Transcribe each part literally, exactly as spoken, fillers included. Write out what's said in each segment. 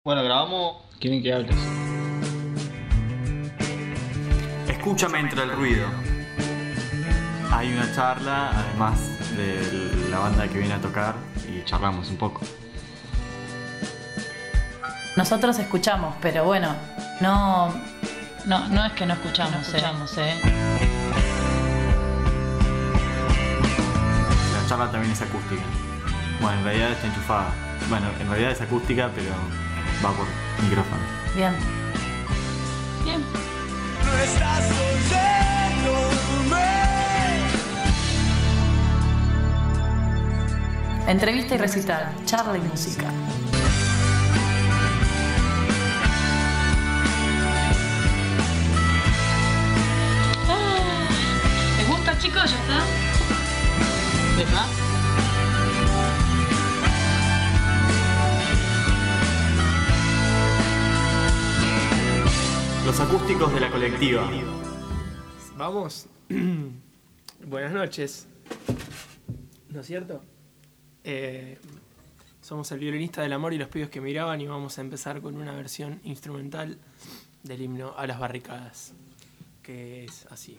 Bueno, grabamos. ¿Quieren que hables? Escúchame entre el ruido. Hay una charla, además de la banda que viene a tocar, y charlamos un poco. Nosotros escuchamos, pero bueno, no... No, no es que no escuchamos, no escuchamos, eh. eh. La charla también es acústica. Bueno, en realidad está enchufada. Bueno, en realidad es acústica, pero va por micrófono. Bien. Bien. No estás oyéndome. Entrevista y recital, charla y música. Ah, ¿les gusta, chicos? ¿Ya está? ¿Deja? Los acústicos de la colectiva. Vamos. Buenas noches. ¿No es cierto? Eh, somos el violinista del amor y los pibes que miraban y vamos a empezar con una versión instrumental del himno a las barricadas, que es así.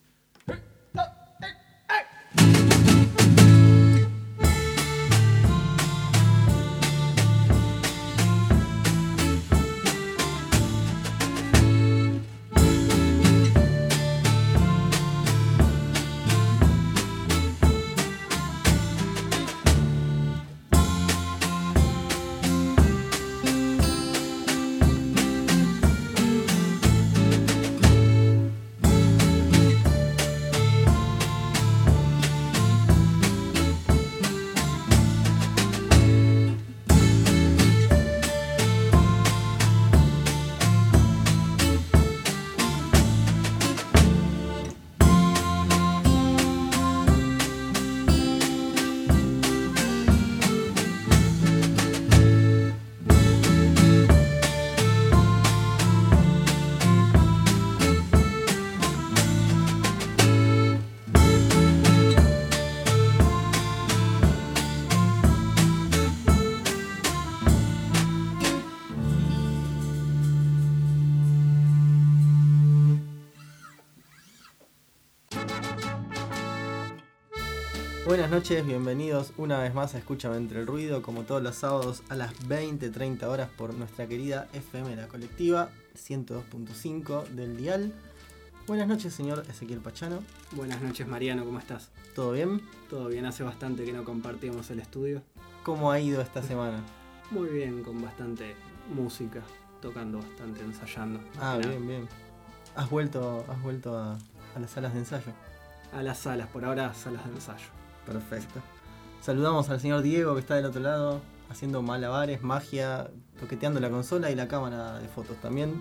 Buenas noches, bienvenidos una vez más a Escúchame entre el ruido, como todos los sábados a las veinte treinta horas por nuestra querida F M La Colectiva ciento dos punto cinco del dial. Buenas noches, señor Ezequiel Pachano. Buenas noches, Mariano, ¿cómo estás? ¿Todo bien? Todo bien, hace bastante que no compartíamos el estudio. ¿Cómo ha ido esta semana? Muy bien, con bastante música, tocando bastante, ensayando. Ah, bien, bien. ¿Has vuelto, has vuelto a, a las salas de ensayo? A las salas, por ahora salas de ensayo. Perfecto. Saludamos al señor Diego, que está del otro lado, haciendo malabares, magia, toqueteando la consola y la cámara de fotos también.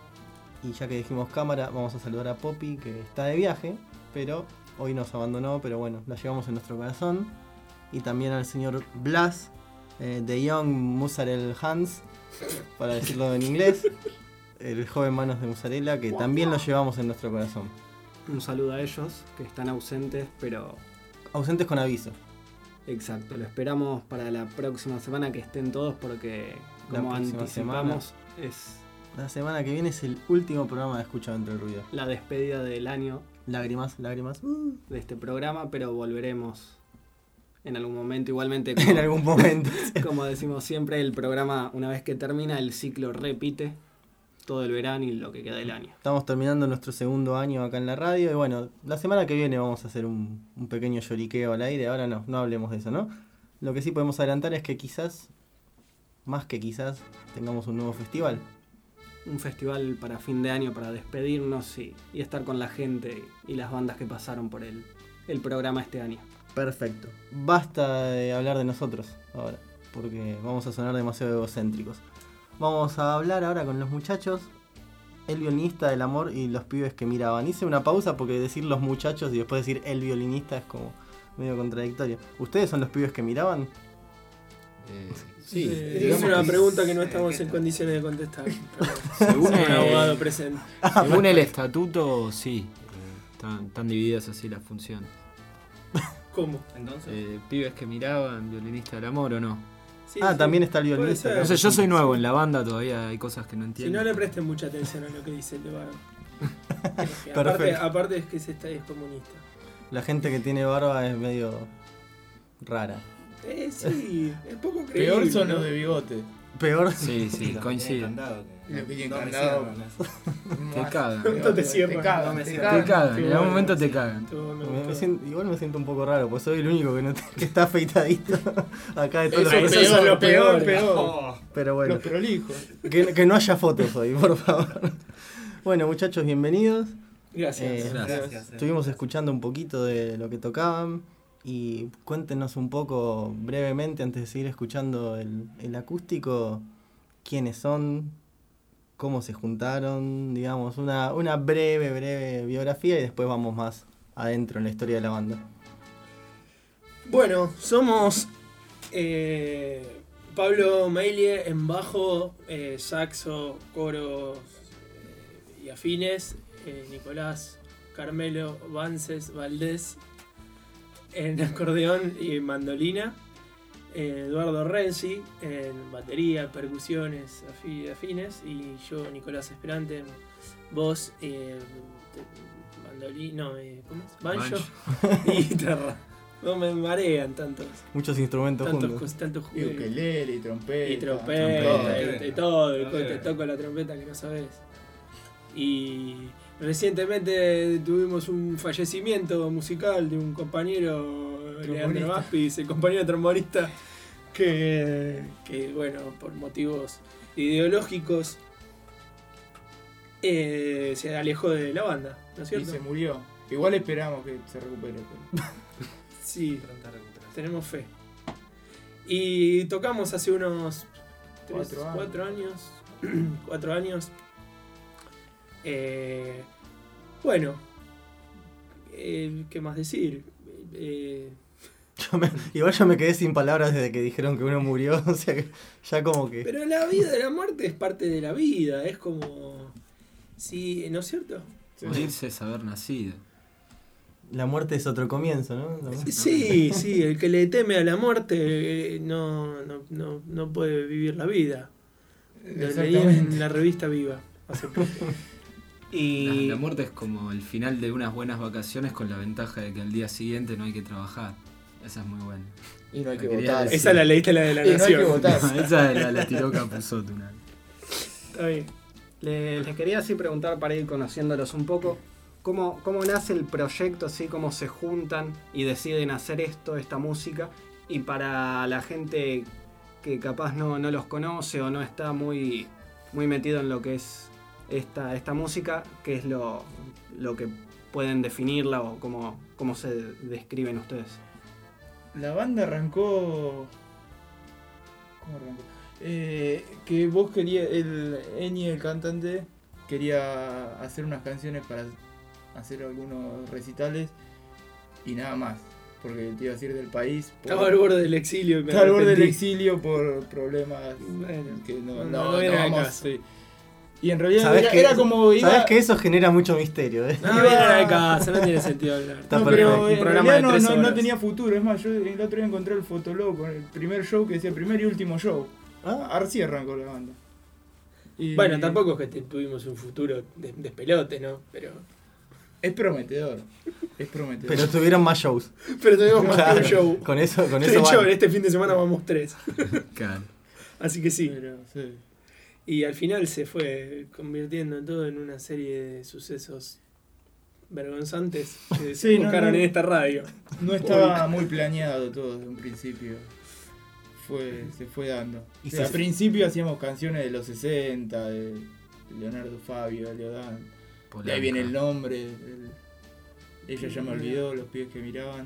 Y ya que dijimos cámara, vamos a saludar a Poppy, que está de viaje, pero hoy nos abandonó, pero bueno, la llevamos en nuestro corazón. Y también al señor Blas, eh, de Young Mozzarella Hans, para decirlo en inglés, el joven Manos de Mozzarella, que también lo llevamos en nuestro corazón. Un saludo a ellos, que están ausentes, pero... Ausentes con aviso. Exacto, lo esperamos para la próxima semana que estén todos porque, como anticipamos, es... La semana que viene es el último programa de Escucha Entre el Ruido. La despedida del año. Lágrimas, lágrimas. De este programa, pero volveremos en algún momento. Igualmente, como, en algún momento. Como decimos siempre, el programa, una vez que termina, el ciclo repite todo el verano y lo que queda del año. Estamos terminando nuestro segundo año acá en la radio y bueno, la semana que viene vamos a hacer un, un pequeño lloriqueo al aire. Ahora no, no hablemos de eso, ¿no? Lo que sí podemos adelantar es que quizás, más que quizás, tengamos un nuevo festival. Un festival para fin de año, para despedirnos y, y estar con la gente y las bandas que pasaron por el, el programa este año. Perfecto. Basta de hablar de nosotros ahora, porque vamos a sonar demasiado egocéntricos. Vamos a hablar ahora con los muchachos, el violinista del amor y los pibes que miraban. Hice una pausa porque decir los muchachos y después decir el violinista es como medio contradictorio. ¿Ustedes son los pibes que miraban? Eh, sí, eh, es una pregunta que no estamos en condiciones de contestar. Según un el abogado presente. Según el estatuto, sí. Están, están divididas así las funciones. ¿Cómo? Entonces, Eh, pibes que miraban, violinista del amor o no. Sí, ah, sí. también está el Puede violinista. ser. No sé, yo soy nuevo en la banda, todavía hay cosas que no Si entiendo. no le presten mucha atención a lo que dice el de Barba. aparte, Perfecto. aparte es que es, esta- es comunista. La gente que tiene barba es medio rara. Eh, sí, es poco creíble. Peor son ¿no? los de bigote. Peor. Sí, sí, coincido. Y los que tienen No me candado. cierran. Te cagan. No te cierran. Te cagan, No me te cierran. Te cagan. cagan, Qué en algún bueno. momento te cagan. Todo me Me- me gustó. siento- igual me siento un poco raro, pues soy el único que, no te- que está afeitadito acá de todos Eso los es esos son los peor, peor, peores. peor. Pero bueno, Los prolijos. que, que no haya fotos hoy, por favor. Bueno, muchachos, bienvenidos. Gracias. Eh, Gracias. Estuvimos escuchando un poquito de lo que tocaban y cuéntenos un poco brevemente, antes de seguir escuchando el, el acústico, quiénes son, cómo se juntaron, digamos, una, una breve, breve biografía y después vamos más adentro en la historia de la banda. Bueno, somos eh, Pablo Meilie en bajo, eh, saxo, coros eh, y afines, eh, Nicolás Carmelo Vances Valdés en acordeón y mandolina, eh, Eduardo Renzi en batería, percusiones afi- afines y yo, Nicolás Esperante, en voz, eh, mandolina, no, eh, ¿cómo es? Banjo y guitarra. No me marean tantos, Muchos instrumentos tantos, juntos. cos- tantos Y juegos. ukelele, y trompeta. Y trompeta, trompeta. y, y todo, y Trompeta. te toco la trompeta que no sabes. Y recientemente tuvimos un fallecimiento musical de un compañero, Leandro Aspis, el compañero trombonista, que, que bueno, por motivos ideológicos eh, se alejó de la banda, ¿no es Y cierto? se murió. Igual esperamos que se recupere. pero- Sí, Pronta recuperación. tenemos fe. Y tocamos hace unos tres, Cuatro años. cuatro años. cuatro años. Eh, bueno, eh, ¿qué más decir? Eh, Yo me- igual yo me quedé sin palabras desde que dijeron que uno murió, o sea que ya como que... pero la vida, la muerte es parte de la vida, es como... Sí, ¿no es cierto? Morirse es haber nacido. La muerte es otro comienzo, ¿no? Sí, sí, el que le teme a la muerte eh, no, no, no, no puede vivir la vida. Lo leí en la revista Viva hace poco. La, Y la muerte es como el final de unas buenas vacaciones con la ventaja de que al día siguiente no hay que trabajar. Esa es muy buena. Y no hay que Me quería votar. decir. esa la leíste la de la Y no hay Nación. que votar. No, esa la, la tiró Capusotto una vez. Está bien. Le- Les quería así preguntar para ir conociéndolos un poco, ¿cómo, cómo nace el proyecto, así cómo se juntan y deciden hacer esto, esta música? Y para la gente que capaz no, no los conoce o no está muy, muy metido en lo que es esta, esta música, ¿qué es lo, lo que pueden definirla o cómo, cómo se describen ustedes? La banda arrancó. ¿Cómo arrancó? Eh, que vos querías. El Eni, el cantante, quería hacer unas canciones para hacer algunos recitales y nada más. Porque te ibas a ir del país. por- Estaba al borde del exilio y me Estaba al borde del arrepentí. exilio por problemas Bueno, que no, no, no, no viene no al vamos, caso. sí. Y en realidad ¿Sabés era, que, era como iba. ¿sabés que eso genera mucho misterio? ¿eh? No viene al caso, no tiene sentido hablar. Está No, perfecto. pero Un en programa realidad de no, tres no, no horas. tenía futuro. Es más, yo el otro día encontré el fotolog con el primer show que decía primer y último show. Ah, Así arrancó la banda. Y Bueno, tampoco es que te- tuvimos un futuro de, despelote, ¿no? Pero, Es prometedor. Es prometedor. pero tuvieron más shows. pero tuvimos más que Claro, un show. Con eso, con De eso hecho, vale. este fin de semana vamos tres. Claro. Así que sí. Pero, sí. Y al final se fue convirtiendo todo en una serie de sucesos vergonzantes que Sí, se no, buscaron no. en esta radio. No estaba muy planeado todo desde un principio. Fue, se fue dando. Y O sea, se- al principio hacíamos canciones de los sesenta, de Leonardo Fabio, Leodán. De ahí viene el nombre. el- ella ya me olvidó, los pibes que miraban.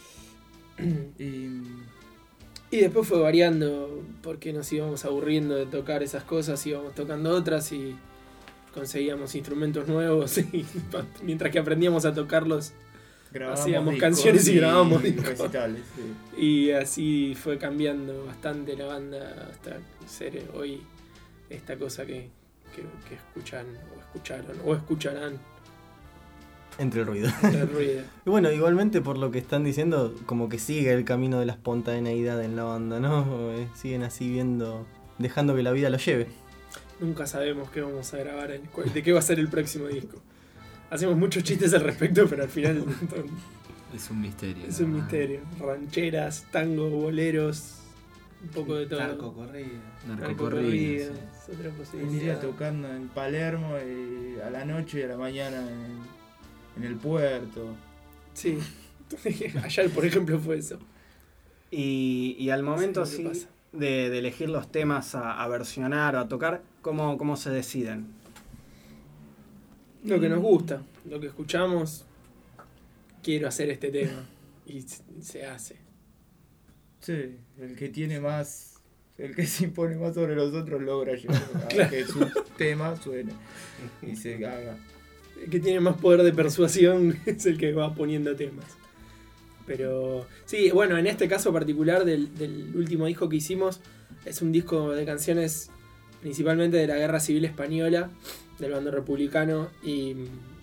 Y Y después fue variando porque nos íbamos aburriendo de tocar esas cosas, íbamos tocando otras y conseguíamos instrumentos nuevos y mientras que aprendíamos a tocarlos grabamos Hacíamos discos canciones y grabamos discos. recitales. Sí. y así fue cambiando bastante la banda hasta ser hoy esta cosa que, que, que escuchan o escucharon o escucharán. Entre el ruido. El ruido. Y bueno, igualmente por lo que están diciendo, como que sigue el camino de la espontaneidad en la banda, ¿no? Eh, Siguen así viendo, dejando que la vida lo lleve. Nunca sabemos qué vamos a grabar, en- cuál- de qué va a ser el próximo disco. Hacemos muchos chistes al respecto, pero al final Es un misterio. es la un verdad. misterio. Rancheras, tango, boleros, un poco de todo. Narco corrido. Narcocorrido. Narcocorrido, sí. es otra Un posibilidad. día tocando en Palermo y a la noche y a la mañana en, en el puerto. Sí. Ayer, por ejemplo, fue eso. Y, y al momento Sí, sí, lo que pasa. de, de elegir los temas a, a versionar o a tocar, ¿cómo, cómo se deciden? Lo que nos gusta, lo que escuchamos, quiero hacer este tema. Y s- se hace. Sí, el que tiene más, el que se impone más sobre los otros logra llegar a que su tema suene y se haga. El que tiene más poder de persuasión es el que va poniendo temas. Pero sí, bueno, en este caso particular del, del último disco que hicimos, es un disco de canciones principalmente de la Guerra Civil Española, del bando republicano y,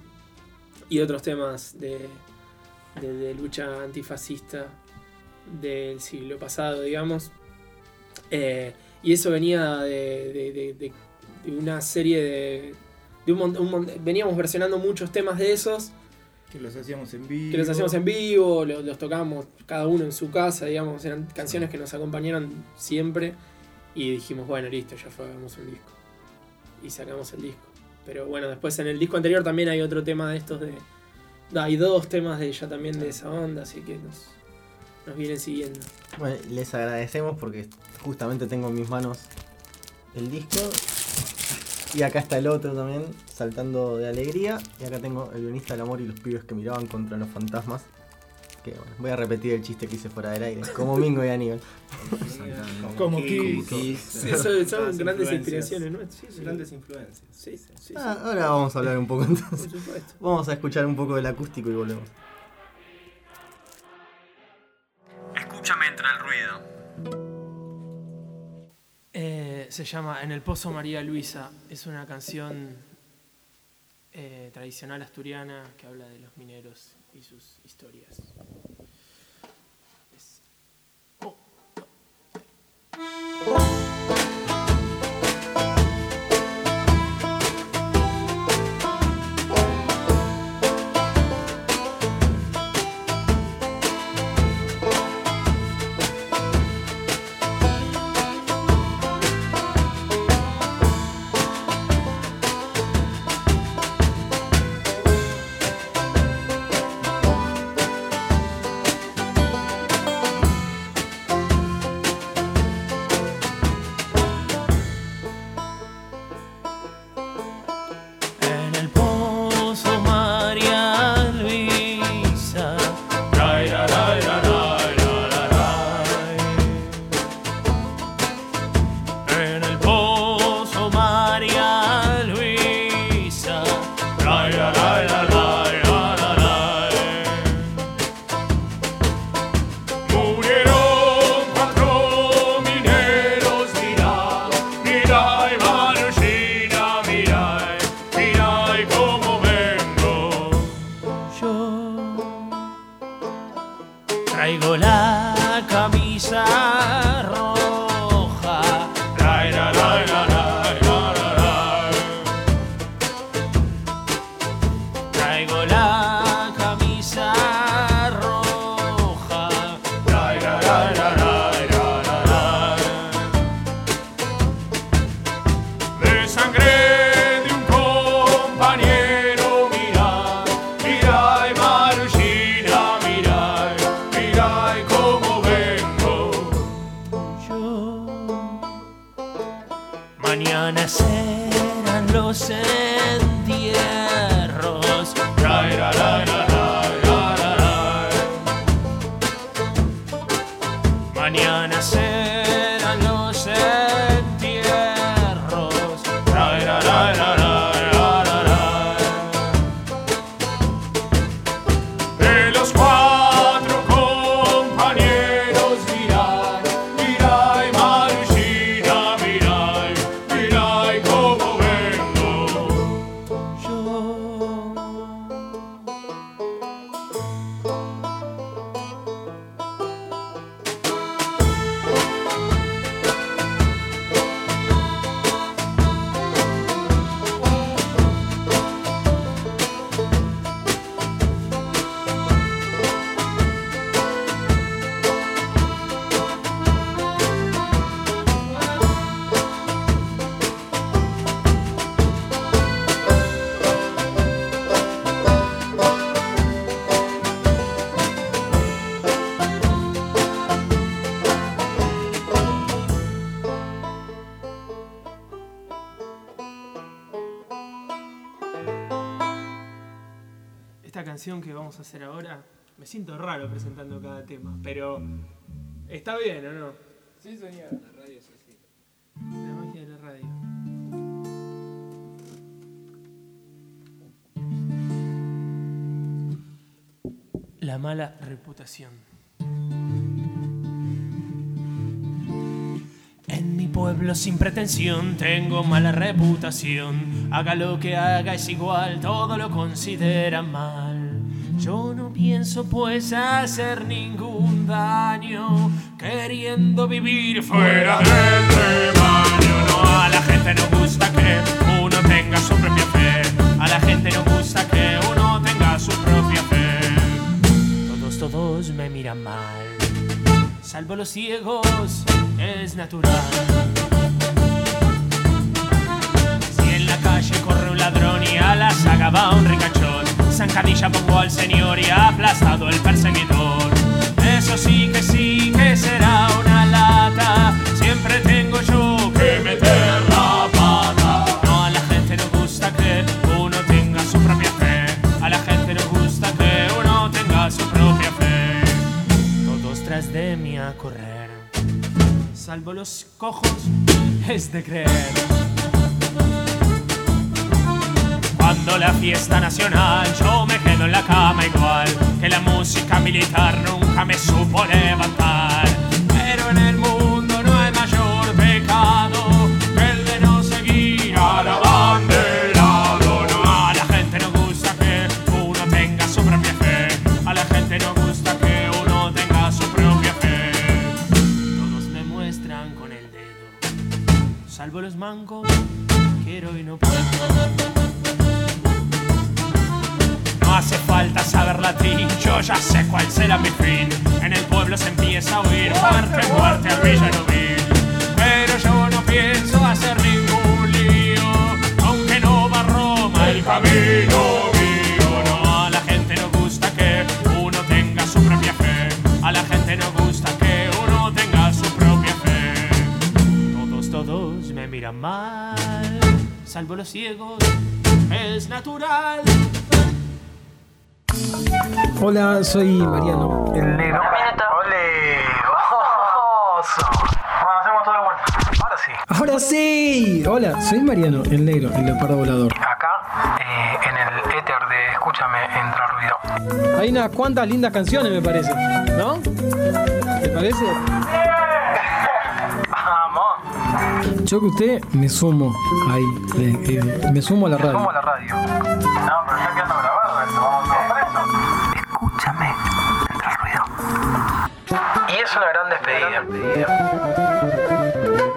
y otros temas de, de, de lucha antifascista del siglo pasado, digamos. Eh, y eso venía de, de, de, de- de una serie de... de un, mon- un mon- veníamos versionando muchos temas de esos, Que los hacíamos en vivo. que los hacíamos en vivo, los, los tocábamos cada uno en su casa, digamos, eran canciones que nos acompañaron siempre. Y dijimos, bueno, listo, ya fue, hagamos un disco. Y sacamos el disco. Pero bueno, después en el disco anterior también hay otro tema de estos de... Hay dos temas de ella también de esa onda, así que nos, nos vienen siguiendo. Bueno, les agradecemos porque justamente tengo en mis manos el disco. Y acá está el otro también, saltando de alegría. Y acá tengo el violinista del amor y los pibes que miraban contra los fantasmas. Que bueno, voy a repetir el chiste que hice fuera del aire. Como Mingo y Aníbal. Exactamente. Como Kiss. Kiss. Kiss. Sí, eso- son Todas grandes influencias. inspiraciones, ¿no? Sí, sí. Grandes influencias. Sí, sí, sí, Ah, ahora vamos a hablar un poco entonces. por supuesto. Vamos a escuchar un poco del acústico y volvemos. Escúchame entre el ruido. Eh, se llama En el Pozo María Luisa. Es una canción eh, tradicional asturiana que habla de los mineros y sus historias. Es- oh. En el pozo María Luisa. Ray, ra, ray, ra, ray, ra, ra, ray. En el pozo María Luisa. Ray, ra, ray, ra, ray, ra, ra, ray. Murieron cuatro mineros, mira, mira, y Marusina, mira, mira, y cómo vengo. Yo traigo la camisa roja. Ray, ra, ray, ra, ray, ra, ra, ray. Traigo la camisa roja. Ray, ra, ray, ra, ray, ra, ra, ray. De sangre de un compañero, mira, mira, y Marusina, mira, mira, y cómo vengo. Yo mañana serán los entierros. Ray, ra, ray, ra, ray, ra, ra, ray. Mañana serán los entierros. Ray, ra, ray, ra, ray, ra, ra, ray. De los cuatro compañeros, mira, mira, y Marusina, mira, mira, y cómo vengo. Yo esta canción que vamos a hacer ahora, me siento raro presentando cada tema, pero está bien, ¿o no? Sí, señor. La radio es así. La magia de la radio. La mala reputación. En mi pueblo sin pretensión tengo mala reputación. Haga lo que haga es igual, todo lo consideran mal. Yo no pienso pues hacer ningún daño, queriendo vivir fuera del rebaño. No, a la gente no gusta que uno tenga su propia fe. A la gente no gusta que uno tenga su propia fe. Todos, todos me miran mal, salvo los ciegos, es natural. Si en la calle corre un ladrón y a la saga va un ricachón, zancadilla pongo al señor y aplastado el perseguidor. Eso sí que sí que será una lata, siempre tengo yo que meter la pata. No, a la gente no gusta que uno tenga su propia fe. A la gente no gusta que uno tenga su propia fe. Todos tras de mí a correr, salvo los cojos, es de creer. Cuando la fiesta nacional, yo me quedo en la cama igual, que la música militar nunca me supo levantar. Pero en el mundo no hay mayor pecado que el de no seguir a la banderado. No, a la gente no gusta que uno tenga su propia fe. A la gente no gusta que uno tenga su propia fe. Todos me muestran con el dedo, salvo los mancos, quiero y no puedo. No hace falta saber latín, yo ya sé cuál será mi fin. En el pueblo se empieza a oír muerte, muerte al villano vil. Pero yo no pienso hacer ningún lío, aunque no va a Roma el camino mío. No, a la gente no gusta que uno tenga su propia fe. A la gente no gusta que uno tenga su propia fe. Todos, todos me miran mal, salvo los ciegos, es natural. Hola, soy Mariano, el negro. ¡Ole! ¡Oso! Bueno, hacemos todo de vuelta. Ahora sí. ¡Ahora sí! Hola, soy Mariano, el negro, el leopardo volador. Acá, eh, en el éter de Escúchame Entra Ruido. Hay unas cuantas lindas canciones, me parece, ¿no? ¿Te parece? ¡Vamos! Yo que usted me sumo ahí, eh, eh, me sumo a la Me radio. sumo a la radio. No, pero está quedando grabado esto, vamos todos presos. Escúchame Entra Ruido. Y es una gran despedida.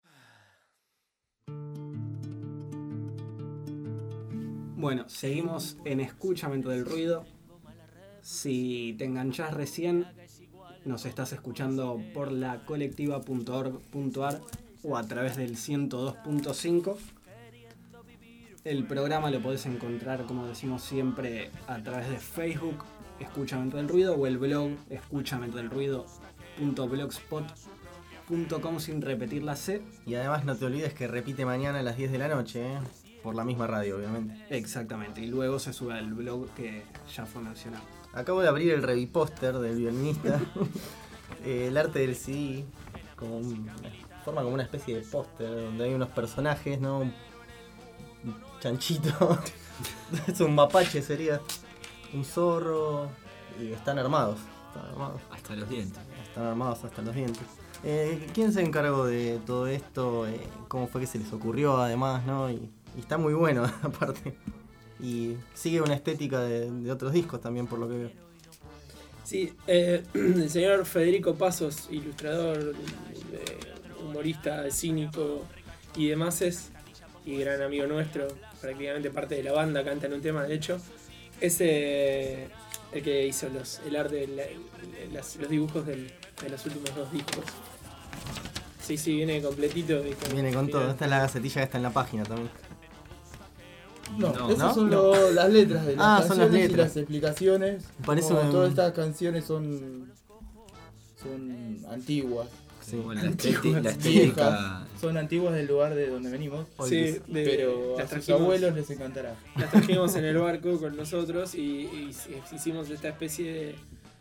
Bueno, seguimos en Escúchame Entre el Ruido. Si te enganchás recién, nos estás escuchando por la colectiva punto org punto ar o a través del ciento dos punto cinco. El programa lo podés encontrar, como decimos siempre, a través de Facebook, Escúchame Entre el Ruido, o el blog escúchame entre el ruido punto blogspot punto com sin repetir la C. Y además no te olvides que repite mañana a las diez de la noche, ¿eh? Por la misma radio, obviamente. Exactamente, y luego se sube al blog que ya fue mencionado. Acabo de abrir el revipóster del violinista. eh, el arte del C D, como un, forma como una especie de póster donde hay unos personajes, ¿no? Un chanchito. Es un mapache, sería. Un zorro. Y están armados. Están armados. Hasta los dientes. Están armados hasta los dientes. Eh, ¿Quién se encargó de todo esto? Eh, ¿Cómo fue que se les ocurrió además, no? Y, y está muy bueno, aparte. Y sigue una estética de, de otros discos también, por lo que veo. Sí, eh, el señor Federico Pasos, ilustrador, eh, humorista, cínico y demás, es, y gran amigo nuestro, prácticamente parte de la banda, canta en un tema, de hecho, es eh, el que hizo los, el arte, la, las, los dibujos del, de los últimos dos discos. Sí, sí, viene completito. ¿Viste? Viene con todo. Esta es la gacetilla que está en la página también. No, No, esas ¿no? son No. lo- las letras de las Ah, son las canciones y letras. las explicaciones. Parece Como un- todas estas canciones son son antiguas. Sí. Bueno, la, Antiguas, estética, la viejas. estética. Son antiguas del lugar de donde venimos. Sí, de- pero las a sus trajimos- abuelos les encantará. Las trajimos en el barco con nosotros y, y hicimos esta especie de,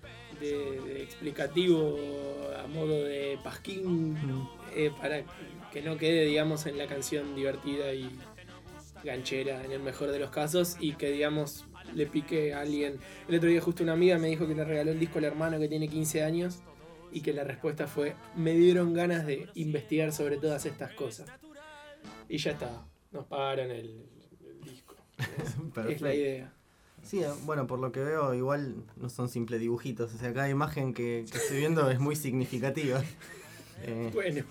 de- de explicativo a modo de pasquín eh, para que no quede, digamos, en la canción divertida y ganchera en el mejor de los casos y que, digamos, le pique a alguien. El otro día justo una amiga me dijo que le regaló el disco al hermano que tiene quince años y que la respuesta fue: me dieron ganas de investigar sobre todas estas cosas. Y ya está, nos pagaron el, el disco. Es, es la idea. Sí, bueno, por lo que veo, igual no son simples dibujitos. O sea, cada imagen que, que estoy viendo es muy significativa. Eh, Bueno.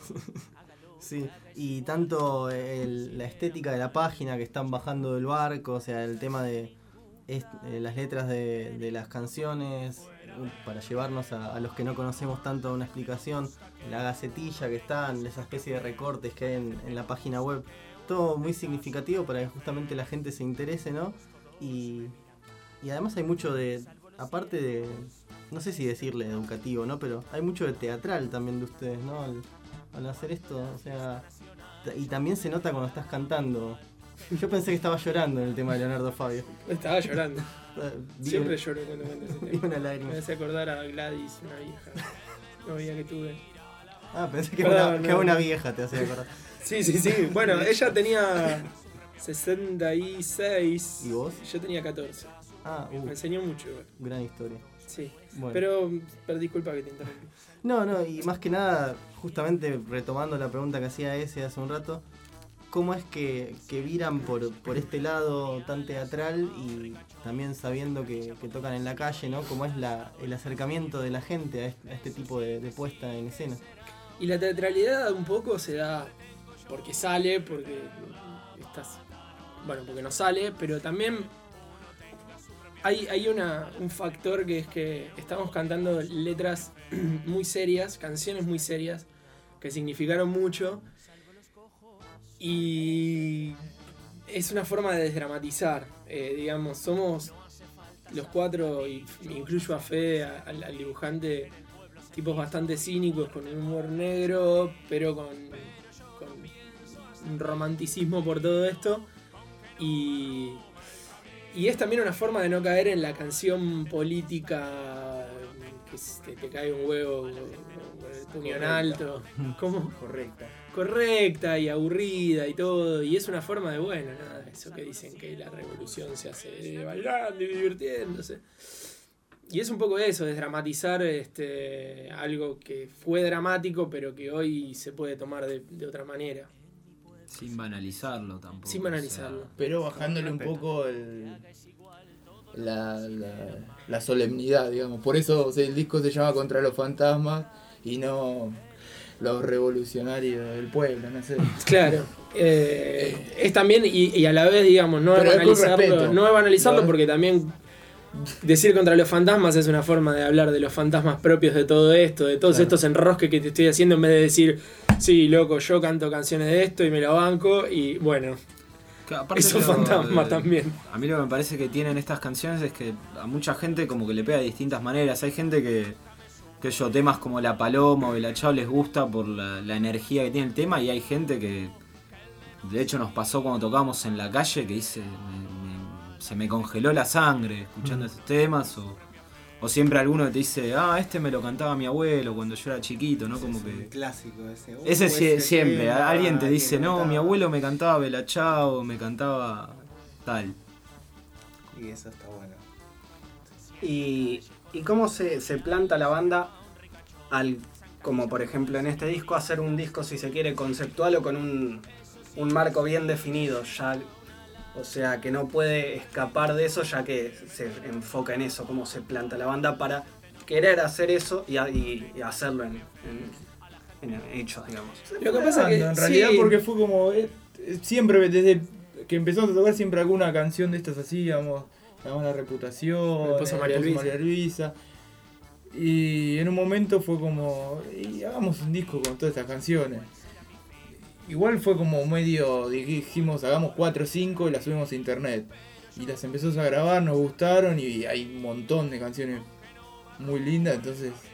Sí, y tanto el- la estética de la página que están bajando del barco, o sea, el tema de es- eh, las letras de, de las canciones, uh, para llevarnos a, a los que no conocemos tanto a una explicación, la gacetilla que están, esa especie de recortes que hay en, en la página web, todo muy significativo para que justamente la gente se interese, ¿no? Y, y además hay mucho de, aparte de, no sé si decirle educativo, ¿no? Pero hay mucho de teatral también de ustedes, ¿no? Al, al hacer esto, o sea, t- y también se nota cuando estás cantando. Yo pensé que estaba llorando en el tema de Leonardo Fabio. Estaba llorando. Vi Siempre un- lloro cuando canto ese vi tema. una lágrima. Me hace acordar a Gladys, una vieja novia que tuve. Ah, pensé que, Perdón, una, que no. una vieja te hacía acordar. Sí, sí, sí. Bueno, ella tenía sesenta y seis. ¿Y vos? Yo tenía catorce. Ah, uh, Me enseñó mucho. gran historia. Sí. Bueno. Pero, pero disculpa que te interrumpí. No, no, y más que nada, justamente retomando la pregunta que hacía ese hace un rato, ¿cómo es que, que viran por, por este lado tan teatral y también sabiendo que, que tocan en la calle, ¿no? ¿Cómo es la, el acercamiento de la gente a este, a este tipo de, de puesta en escena? Y la teatralidad un poco se da porque sale, porque estás. Bueno, porque no sale, pero también hay, hay una, un factor que es que estamos cantando letras muy serias, canciones muy serias, que significaron mucho. Y es una forma de desdramatizar. Eh, digamos, somos los cuatro, y incluyo a Fede, a- al, al dibujante, tipos bastante cínicos, con un humor negro, pero con, con un romanticismo por todo esto. Y, y es también una forma de no caer en la canción política que es- te, te cae un huevo con el puño en alto. ¿Cómo? Correcta. Correcta y aburrida y todo. Y es una forma de, bueno, nada, eso que dicen que la revolución se hace bailando y divirtiéndose. Y es un poco eso, desdramatizar este, algo que fue dramático, pero que hoy se puede tomar de, de otra manera. Sin banalizarlo tampoco. Sin banalizarlo. Pero bajándole un poco el, la, la, la solemnidad, digamos. Por eso, o sea, el disco se llama Contra los Fantasmas y no los revolucionarios del pueblo, no sé. Claro. Eh, es también, y, y a la vez, digamos, no es Pero es con banalizarlo, respeto. no es banalizarlo No. porque también decir contra los fantasmas es una forma de hablar de los fantasmas propios de todo esto, de todos Claro. estos enrosques que te estoy haciendo, en vez de decir, sí, loco, yo canto canciones de esto y me la banco, y bueno, Que aparte esos lo- fantasmas eh, también. A mí lo que me parece que tienen estas canciones es que a mucha gente como que le pega de distintas maneras. Hay gente que, que yo, temas como La Paloma o El Chao les gusta por la, la energía que tiene el tema, y hay gente que, de hecho nos pasó cuando tocábamos en la calle, que dice, me- me- se me congeló la sangre escuchando esos temas, o, o siempre alguno que te dice, ah, este me lo cantaba mi abuelo cuando yo era chiquito, ¿no? Como que... Clásico ese. Uh, Ese sie- siempre, tema alguien te que dice, no, cantaba". mi abuelo me cantaba Bella Ciao, me cantaba tal. Y eso está bueno. ¿Y, y cómo se, se planta la banda al, como por ejemplo en este disco, hacer un disco, si se quiere, conceptual o con un, un marco bien definido? Ya, o sea, que no puede escapar de eso, ya que se enfoca en eso, cómo se planta la banda para querer hacer eso y, a- y- y hacerlo en, en, en hechos, digamos. Lo que pasa es que, en realidad, sí, porque fue como. eh, eh, siempre, desde que empezamos a tocar, siempre alguna canción de estas hacíamos. Llamamos La Reputación, Me puso eh, María puso Luisa. María Luisa. Y en un momento fue como. Y hagamos un disco con todas estas canciones. Igual fue como medio. Dijimos, hagamos cuatro o cinco y las subimos a internet. Y las empezamos a grabar, nos gustaron y hay un montón de canciones muy lindas, entonces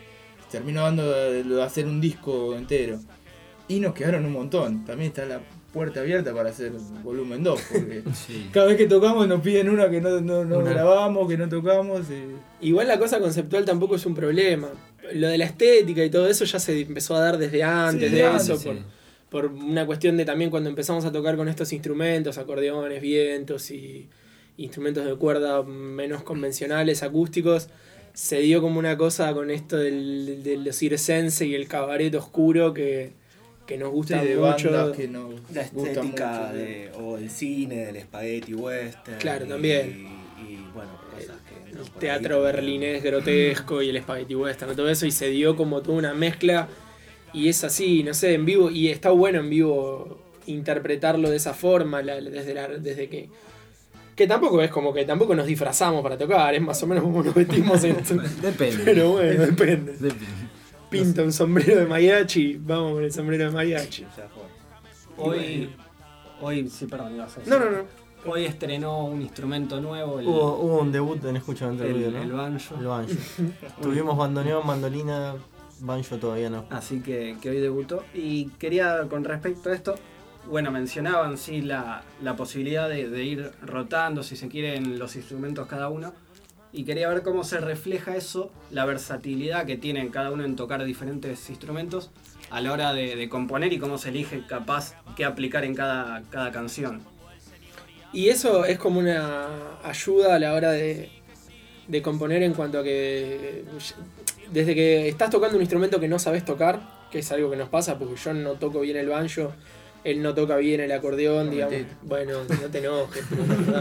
terminó dando de, de hacer un disco entero. Y nos quedaron un montón. También está la puerta abierta para hacer volumen dos, porque Sí. cada vez que tocamos nos piden una que no, no, no Una. grabamos, que no tocamos. Y... Igual la cosa conceptual tampoco es un problema. Lo de la estética y todo eso ya se empezó a dar desde antes Sí, de antes, eso, sí. por, por una cuestión de también cuando empezamos a tocar con estos instrumentos, acordeones, vientos y instrumentos de cuerda menos convencionales, acústicos, se dio como una cosa con esto del, de los circense y el cabaret oscuro que, que nos gusta Sí, de mucho. bandas que nos La gusta estética mucho, sí. de, o del cine, del spaghetti western. Claro, y- también. Y, y, bueno, cosas que. El no, por teatro ahí también. berlinés grotesco y el spaghetti western, todo eso, y se dio como toda una mezcla. Y es así, no sé, en vivo, y está bueno en vivo interpretarlo de esa forma, la- desde, la, desde que. Que tampoco es como que tampoco nos disfrazamos para tocar, es más o menos como nos vestimos en. Depende. Pero bueno, depende. Depende. Pinta un sombrero de mariachi, vamos con el sombrero de mariachi. O sea, fue- Hoy, hoy, sí, perdón, ibas a decir. No, no, no. Hoy estrenó un instrumento nuevo, el, Hubo, hubo un debut en Escucha Entre el el, Ruido, ¿no? el banjo. El banjo. Tuvimos bandoneón, mandolina, banjo todavía no. Así que, que hoy debutó. Y quería, con respecto a esto, bueno, mencionaban sí la, la posibilidad de, de ir rotando, si se quieren, los instrumentos cada uno. Y quería ver cómo se refleja eso, la versatilidad que tienen cada uno en tocar diferentes instrumentos a la hora de, de componer y cómo se elige capaz qué aplicar en cada, cada canción. Y eso es como una ayuda a la hora de, de componer en cuanto a que desde que estás tocando un instrumento que no sabes tocar, que es algo que nos pasa porque yo no toco bien el banjo, él no toca bien el acordeón, No, digamos. mentira. Bueno, no te enojes, pero la verdad.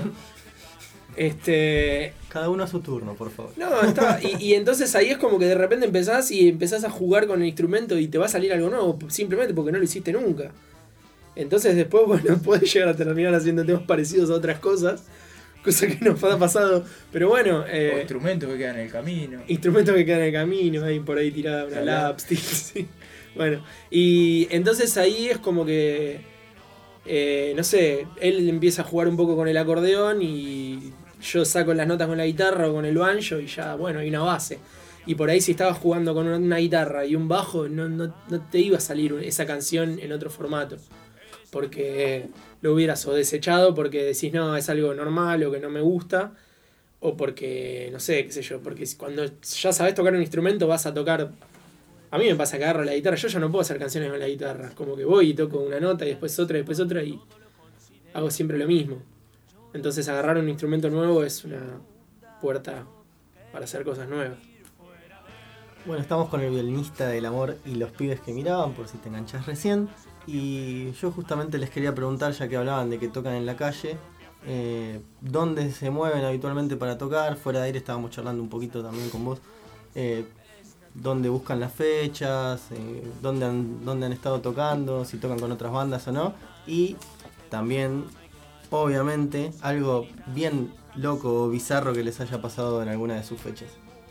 Este, Cada uno a su turno, por favor. no, está, y, y entonces ahí es como que de repente empezás y empezás a jugar con el instrumento y te va a salir algo nuevo, simplemente porque no lo hiciste nunca. Entonces después, bueno, puedes llegar a terminar haciendo temas parecidos a otras cosas, cosa que nos ha pasado, pero bueno, O eh, instrumentos que quedan en el camino. instrumentos que quedan en el camino, ahí por ahí tirada una La lap stick, sí. Bueno, y entonces ahí es como que, eh, no sé, él empieza a jugar un poco con el acordeón y yo saco las notas con la guitarra o con el banjo y ya, bueno, hay una base. Y por ahí si estabas jugando con una, una guitarra y un bajo, no, no, no te iba a salir esa canción en otro formato. Porque lo hubieras o desechado porque decís, no, es algo normal o que no me gusta. O porque, no sé, qué sé yo, porque cuando ya sabes tocar un instrumento vas a tocar... A mí me pasa que agarro la guitarra, yo ya no puedo hacer canciones con la guitarra. Como que voy y toco una nota y después otra y después otra y hago siempre lo mismo. Entonces agarrar un instrumento nuevo es una puerta para hacer cosas nuevas. Bueno, estamos con el violinista del amor y los pibes que miraban, por si te enganchás recién. Y yo justamente les quería preguntar, ya que hablaban de que tocan en la calle, eh, ¿dónde se mueven habitualmente para tocar? Fuera de aire estábamos charlando un poquito también con vos. Eh, ¿Dónde buscan las fechas? Eh, ¿dónde, han, ¿Dónde han estado tocando? Si tocan con otras bandas o no. Y también, obviamente, algo bien loco o bizarro que les haya pasado en alguna de sus fechas.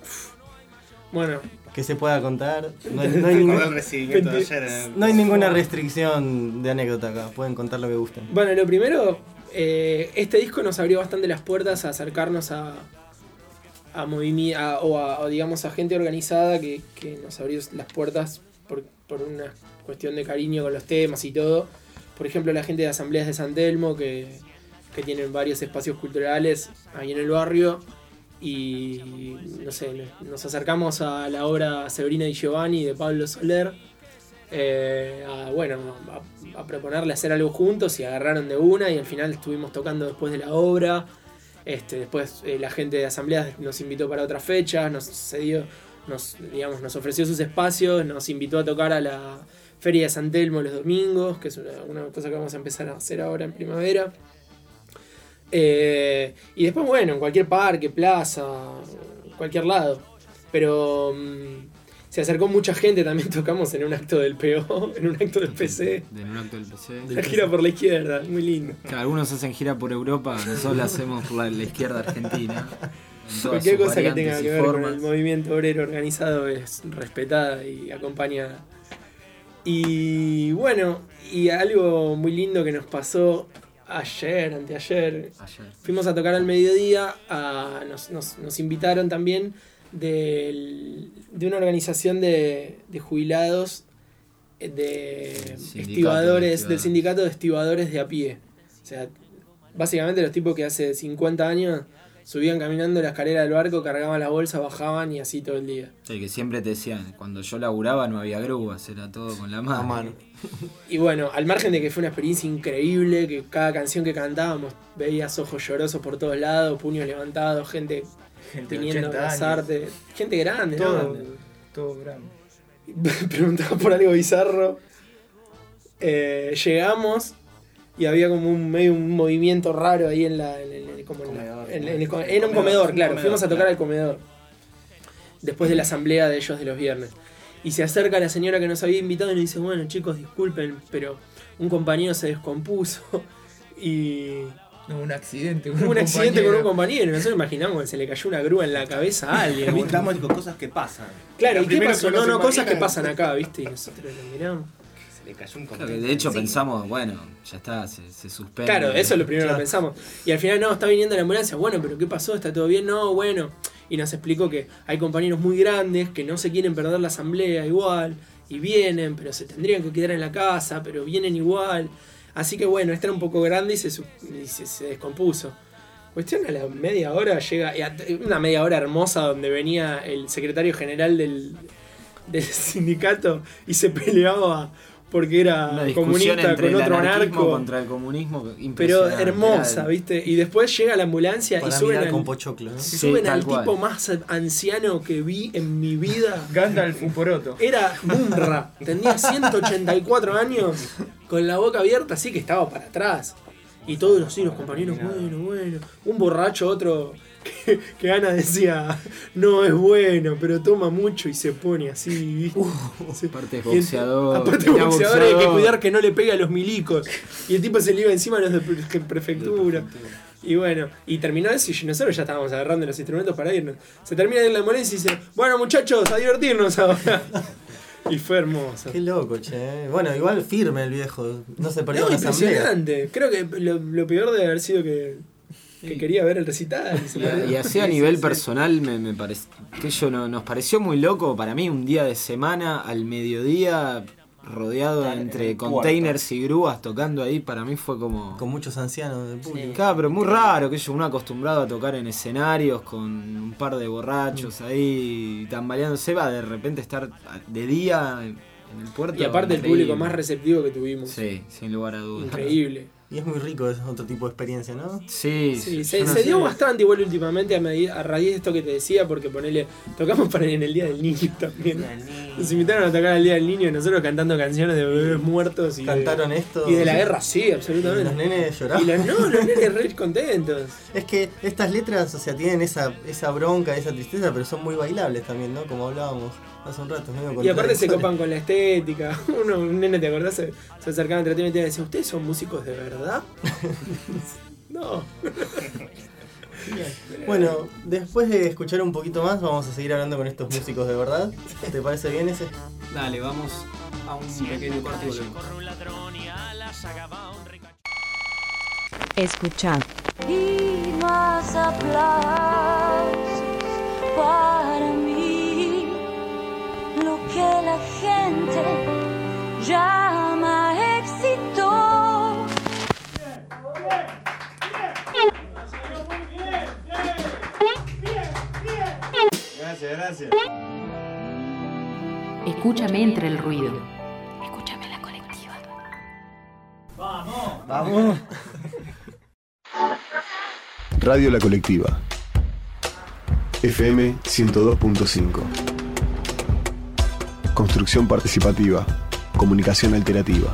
Bueno, Que se pueda contar. No hay, no hay ningún- Con el recibimiento de ayer en el- no hay ninguna restricción de anécdota acá. Pueden contar lo que gusten. bueno, lo primero, eh, este disco nos abrió bastante las puertas a acercarnos a, a movimiento o, a, o digamos a gente organizada que, que nos abrió las puertas por, por una cuestión de cariño con los temas y todo. Por ejemplo, la gente de Asambleas de San Telmo que, que tienen varios espacios culturales ahí en el barrio. Y no sé, nos acercamos a la obra Severina Di Giovanni de Pablo Soler, eh, a, bueno, a, a proponerle hacer algo juntos y agarraron de una y al final estuvimos tocando después de la obra. Este, después eh, la gente de Asambleas nos invitó para otras fechas, nos cedió, nos, digamos, nos ofreció sus espacios, nos invitó a tocar a la Feria de San Telmo los domingos, que es una, una cosa que vamos a empezar a hacer ahora en primavera. Eh, y después, bueno, en cualquier parque, plaza, cualquier lado. Pero um, se acercó mucha gente, también tocamos en un acto del P O, en un acto del P C. En un acto del P C. La gira por la izquierda, muy lindo. Que algunos hacen gira por Europa, nosotros la hacemos por la, la izquierda argentina. En todas Cualquier sus cosa que variantes tenga y que ver con formas. el movimiento obrero organizado es respetada y acompañada. Y bueno, y algo muy lindo que nos pasó ayer, anteayer, Ayer. fuimos a tocar al mediodía, a, nos, nos, nos invitaron también del, de una organización de, de jubilados de estibadores, del sindicato de estibadores de a pie. O sea, básicamente los tipos que hace cincuenta años subían caminando la escalera del barco, cargaban la bolsa, bajaban y así todo el día. Sí, que siempre te decían, cuando yo laburaba no había grúas, era todo con la mano. A mano. Y bueno, al margen de que fue una experiencia increíble, que cada canción que cantábamos veías ojos llorosos por todos lados, puños levantados, gente, gente viniendo a abrazarte, gente grande, todo, ¿no? todo grande. Preguntaba por algo bizarro. Eh, llegamos y había como un medio un movimiento raro ahí en la, en el, como en la, en, en el, era un comedor, claro, fuimos a tocar al comedor después de la asamblea de ellos de los viernes. Y se acerca la señora que nos había invitado y nos dice, bueno chicos, disculpen, pero un compañero se descompuso y... No, un accidente con un, un accidente con un compañero. Nosotros imaginamos que se le cayó una grúa en la cabeza a alguien. Preguntamos cosas que pasan. Claro, ¿y qué pasó? No, no, cosas que pasan acá, ¿viste? Y nosotros lo miramos. Se le cayó un compañero. Claro, de hecho sí. pensamos, bueno, ya está, se, se suspende. Claro, eso es lo primero claro. que pensamos. Y al final, no, está viniendo la ambulancia. Bueno, pero ¿qué pasó? ¿Está todo bien? No, bueno. Y nos explicó que hay compañeros muy grandes que no se quieren perder la asamblea igual. Y vienen, pero se tendrían que quedar en la casa, pero vienen igual. Así que bueno, este era un poco grande y se, y se, se descompuso. Cuestión a la media hora llega, una media hora hermosa donde venía el secretario general del, del sindicato y se peleaba porque era comunista con otro anarco. Contra el comunismo, pero hermosa, ¿viste? Y después llega la ambulancia para y suben al, con pochoclo, ¿no? sí, suben al cual. tipo más anciano que vi en mi vida. Gandalf Uporoto. Era Munra, tenía ciento ochenta y cuatro años, con la boca abierta, así que estaba para atrás. Y todos los, sí, los compañeros, bueno, bueno. Un borracho, otro que, que Ana decía, no es bueno, pero toma mucho y se pone así, ¿viste? Uh, aparte es boxeador. Aparte es boxeador, hay que cuidar que no le pegue a los milicos. Y el tipo se le iba encima a los de prefectura. Y bueno, y terminó eso y nosotros ya estábamos agarrando los instrumentos para irnos. Se termina de ir la ambulancia y dice, bueno muchachos, a divertirnos ahora. Y fue hermoso. Qué loco, che. Bueno, igual firme el viejo. No se perdió no, una asamblea. Impresionante. Creo que lo, lo peor debe haber sido que, que quería ver el recital. Y, y, y así a nivel personal me, me parece que yo no, nos pareció muy loco. Para mí un día de semana al mediodía rodeado Dale, entre containers y grúas tocando ahí, para mí fue como... Con muchos ancianos del público. Sí. Claro, pero muy raro, que yo uno acostumbrado a tocar en escenarios con un par de borrachos mm. ahí tambaleándose, va de repente estar de día en el puerto. Y aparte increíble. El público más receptivo que tuvimos. Sí, sin lugar a dudas. Increíble. Y es muy rico, es otro tipo de experiencia, ¿no? Sí, sí. Se, no se dio bastante igual últimamente a, medida, a raíz de esto que te decía, porque ponele, tocamos para en el Día del Niño también. Nos invitaron a tocar el Día del Niño y nosotros cantando canciones de bebés muertos. Y ¿Cantaron de, esto? Y de la guerra, sí, absolutamente. ¿Y los nenes lloraban? Y los, no, los nenes re contentos. Es que estas letras, o sea, tienen esa, esa bronca, esa tristeza, pero son muy bailables también, ¿no? Como hablábamos hace un rato. Y aparte se copan con la estética. Uno, un nene, ¿te acordás? Se, se acercaba entre ti y te decía, ¿ustedes son músicos de verdad? No. Bueno, después de escuchar un poquito más, vamos a seguir hablando con estos músicos de verdad. ¿Te parece bien ese? Dale, vamos a un pequeño corte y volvemos. Escuchad. Y más aplausos para mí, lo que la gente llama éxito. Gracias, gracias. Escúchame entre el ruido. Escúchame la colectiva. ¡Vamos! ¡Vamos! Radio La Colectiva. F M ciento dos punto cinco. Construcción participativa. Comunicación alternativa.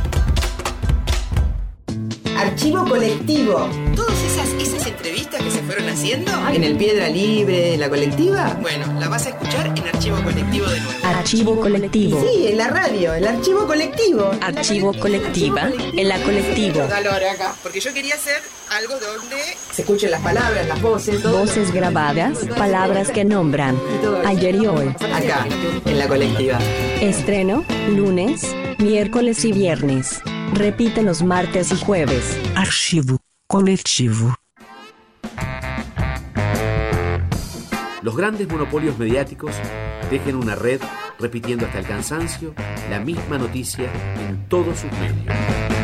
Archivo colectivo. Todas esas, esas entrevistas que se fueron haciendo en el Piedra Libre, en la colectiva, bueno, la vas a escuchar en Archivo Colectivo de nuevo. Archivo colectivo. Sí, en la radio, el archivo colectivo. Archivo colectiva, en la colectiva. Calor acá, porque yo quería hacer algo donde se escuchen las palabras, las voces. Voces grabadas, palabras que nombran. Ayer y hoy. Acá, en la colectiva. Estreno, lunes, miércoles y viernes. Repite los martes y jueves. Archivo colectivo. Los grandes monopolios mediáticos tejen una red repitiendo hasta el cansancio la misma noticia en todos sus medios.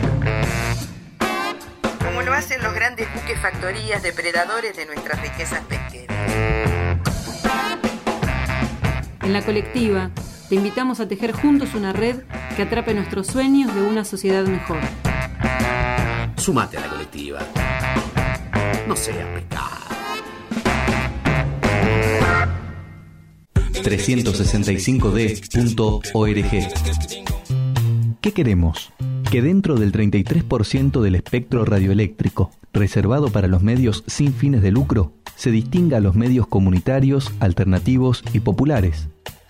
Como lo hacen los grandes buques factorías depredadores de nuestras riquezas pesqueras. En La Colectiva, te invitamos a tejer juntos una red que atrape nuestros sueños de una sociedad mejor. Sumate a La Colectiva. No seas pescado. trescientos sesenta y cinco d punto org. ¿Qué queremos? Que dentro del treinta y tres por ciento del espectro radioeléctrico reservado para los medios sin fines de lucro, se distinga a los medios comunitarios, alternativos y populares.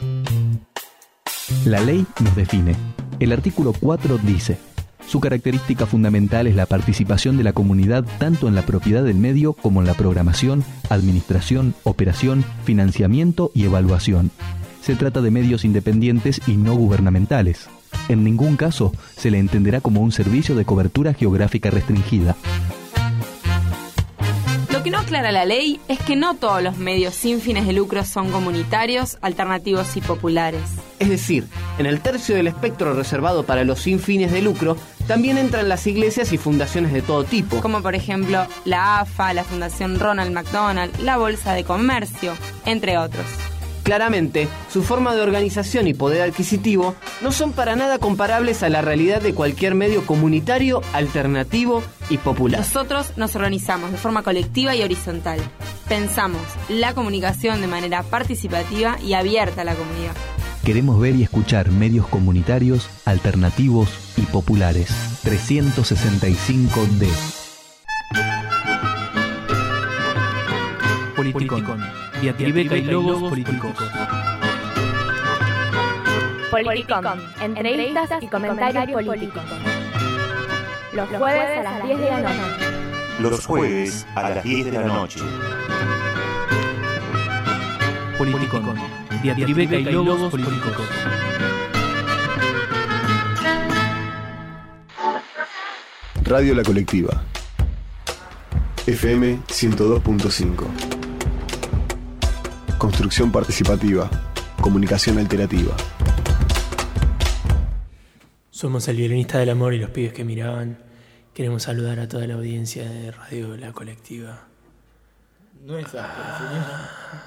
La ley nos define. El artículo cuatro dice: su característica fundamental es la participación de la comunidad tanto en la propiedad del medio como en la programación, administración, operación, financiamiento y evaluación. Se trata de medios independientes y no gubernamentales. En ningún caso se le entenderá como un servicio de cobertura geográfica restringida. Lo que no aclara la ley es que no todos los medios sin fines de lucro son comunitarios, alternativos y populares. Es decir, en el tercio del espectro reservado para los sin fines de lucro, también entran las iglesias y fundaciones de todo tipo. Como por ejemplo la A F A, la Fundación Ronald McDonald, la Bolsa de Comercio, entre otros. Claramente, su forma de organización y poder adquisitivo no son para nada comparables a la realidad de cualquier medio comunitario, alternativo y popular. Nosotros nos organizamos de forma colectiva y horizontal. Pensamos la comunicación de manera participativa y abierta a la comunidad. Queremos ver y escuchar medios comunitarios, alternativos y populares. trescientos sesenta y cinco D. Politicón. Diatribeca y logos políticos. Politicón. Entrevistas y comentarios políticos. Los jueves a las diez de la noche. Los jueves a las diez de la noche. Politicón. Diatribeca y logos políticos. Radio La Colectiva. F M ciento dos punto cinco. Construcción participativa. Comunicación alternativa. Somos el violinista del amor y los pibes que miraban. Queremos saludar a toda la audiencia de Radio La Colectiva. No es áspero, señor.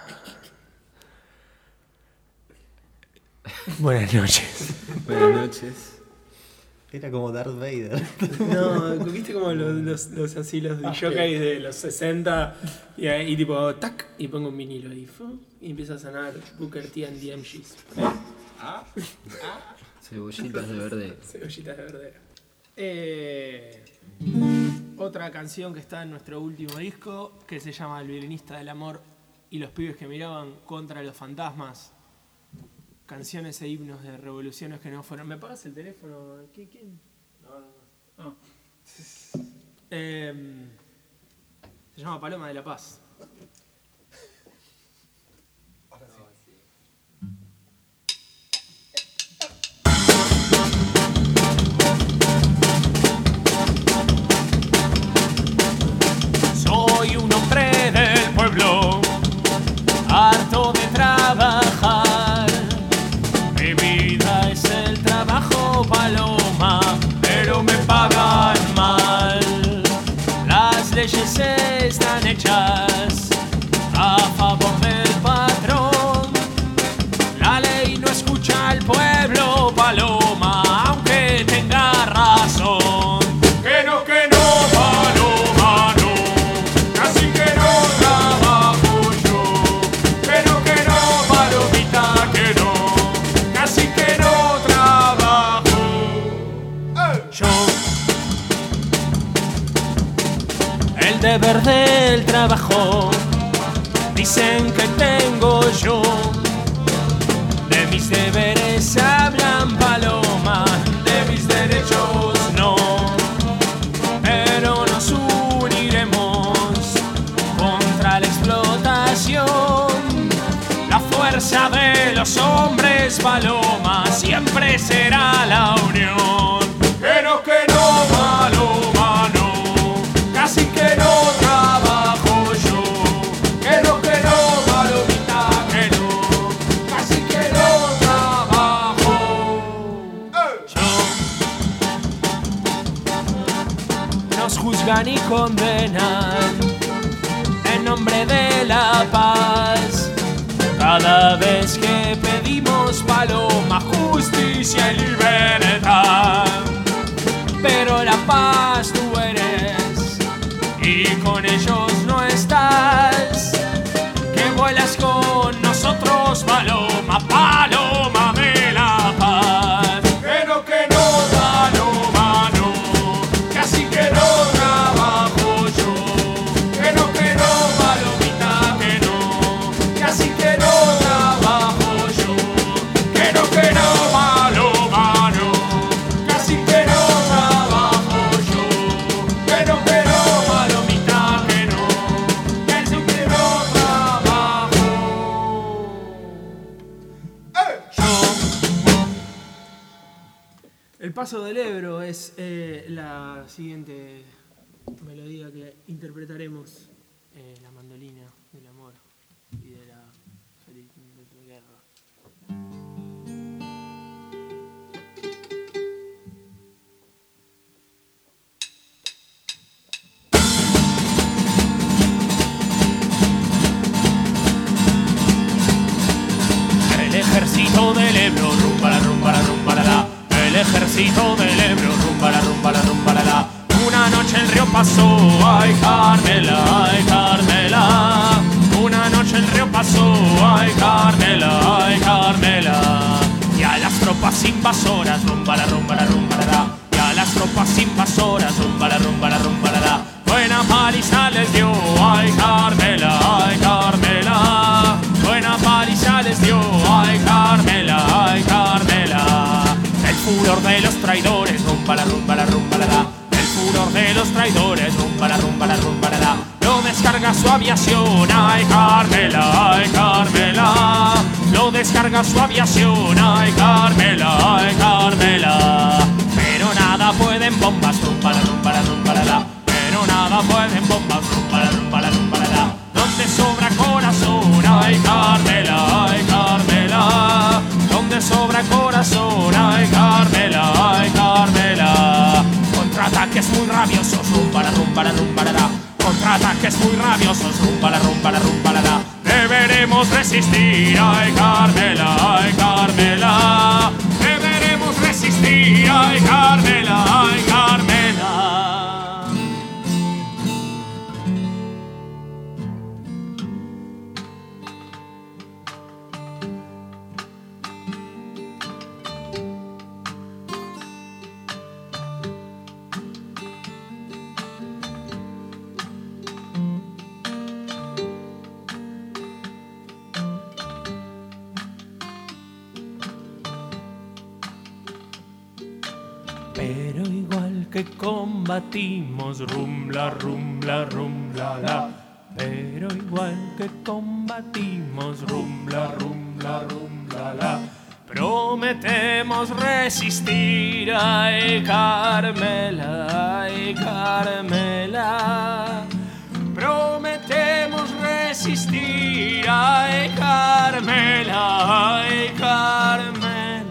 Buenas noches. Buenas noches. Era como Darth Vader. No, viste como los, los, los así, los de jockeys de los sesenta y, y tipo, tac, y pongo un vinilo ahí, fu, y empieza a sonar Booker T and the M Gs. Ah, ah. Cebollitas de verde. Cebollitas de verde. Eh, otra canción que está en nuestro último disco, que se llama El violinista del amor y los pibes que miraban contra los fantasmas. Canciones e himnos de revoluciones que no fueron. ¿Me pagas el teléfono? ¿Quién? ¿Quién? No, no, no. Oh. Eh, se llama Paloma de la Paz. Ahora sí. Soy un hombre del pueblo, harto de trabajar. Mi vida es el trabajo, paloma, pero me pagan mal. Las leyes están hechas a favor del patrón. La ley no escucha al pueblo, paloma, aunque tenga razón. Que no, que no, paloma, no, casi que no trabajo yo. Que no, que no, palomita, que no, casi que no trabajo yo. El deber del trabajo dicen que tengo yo. De mis deberes hablan, paloma, de mis derechos no. Pero nos uniremos contra la explotación. La fuerza de los hombres, paloma, siempre será la unión. Que no, que no, paloma, no, casi que no trabajo yo. Que no, que no, palomita, condenan en nombre de la paz. Cada vez que pedimos paloma, justicia y libertad. Pero la paz tú eres y con ellos no estás. Que vuelas con nosotros, paloma, paloma de la paz. Que no, que no, paloma no, casi que no trabajo yo. Que no, que no, palomita, que no, casi que no trabajo yo. Que no, que no, paloma no, casi que no trabajo yo. Que no, que no, palomita, que no, casi que no trabajo yo. El paso del Ebro es eh, la siguiente melodía que interpretaremos. Eh, la mandolina del amor y de la feliz de la guerra. El ejército del Ebro, rumba la rumba la rumba la la. El ejército del Ebro, rumba la rumba la rumba la la. Una noche el río pasó, ay Carmela, ay Carmela. Una noche el río pasó, ay Carmela, ay Carmela. Y a las tropas invasoras, rumba la rumba la rumba la la. Y a las tropas invasoras, rumba la rumba la rumba la la. Buena paliza les dio, ay Carmela, ay Carmela. Buena paliza les dio, ay Carmela, ay Carmela. El furor de los traidores, rumba la rumba la rumba la la. El furor de los traidores, rumba la rumba la rumba la la. Lo descarga su aviación, ay Carmela, ay Carmela. Lo descarga su aviación, ay Carmela, ay Carmela. Pero nada pueden bombas, rumba la rumba la rumba la la. Pero nada pueden bombas, rumba la rumba la rumba la la. Donde sobra corazón, ay Carmela, ay Carmela. Donde sobra corazón, ay Carmela, ay Carmela. Contraataques muy rabiosos, rumba la rumba la rumba la la. Contraataques muy rabiosos, rumba la rumba la rumba la la. Deberemos resistir, ay Carmela, ay Carmela. Deberemos resistir, ay Carmela, ay Carmela. Pero igual que combatimos, rumbla, rumbla, rumbla, la. Pero igual que combatimos, rumbla, rumbla, rumbla, la. Prometemos resistir, ay Carmela, ay Carmela. Prometemos resistir, ay Carmela, ay Carmela.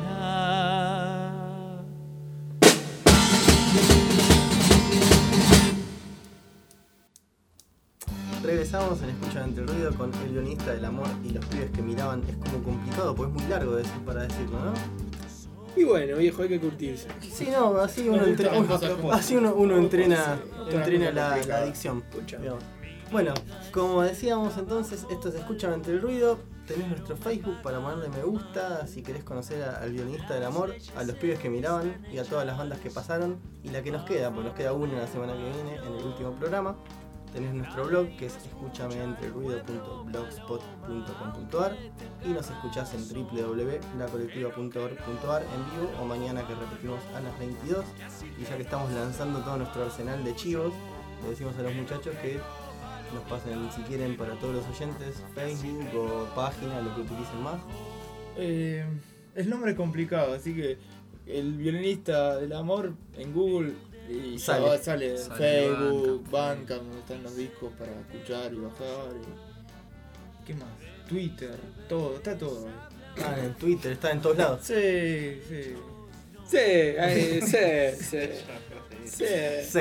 Regresamos en Escuchar Entre el Ruido con El Guionista del Amor y Los Pibes que Miraban. Es como complicado, pues es muy largo de decir para decirlo, ¿no? Y bueno, viejo, hay que curtirse. Sí, no, así uno, entre, así uno, uno entrena, entrena la, la adicción. Bueno, como decíamos entonces, esto se Escucha Entre el Ruido. Tenés nuestro Facebook para ponerle me gusta si querés conocer a, al Guionista del Amor, a Los Pibes que Miraban y a todas las bandas que pasaron y la que nos queda, porque nos queda una la semana que viene en el último programa. Tenés nuestro blog que es escúchame entre el ruido punto blogspot punto com punto ar y nos escuchás en w w w punto la colectiva punto org punto ar en vivo o mañana que repetimos a las veintidós. Y ya que estamos lanzando todo nuestro arsenal de chivos, le decimos a los muchachos que nos pasen, si quieren, para todos los oyentes, Facebook o página, lo que utilicen más. Eh, es nombre complicado, así que el Violinista del Amor en Google y Sale. sale, sale, Sale Facebook, Bandcamp, donde están los discos para escuchar y bajar. Y... ¿qué más? Twitter, todo, está todo ahí. Ah, en Twitter, está en todos lados. Sí, sí. Sí, ahí, sí, sí. Sí. Sí.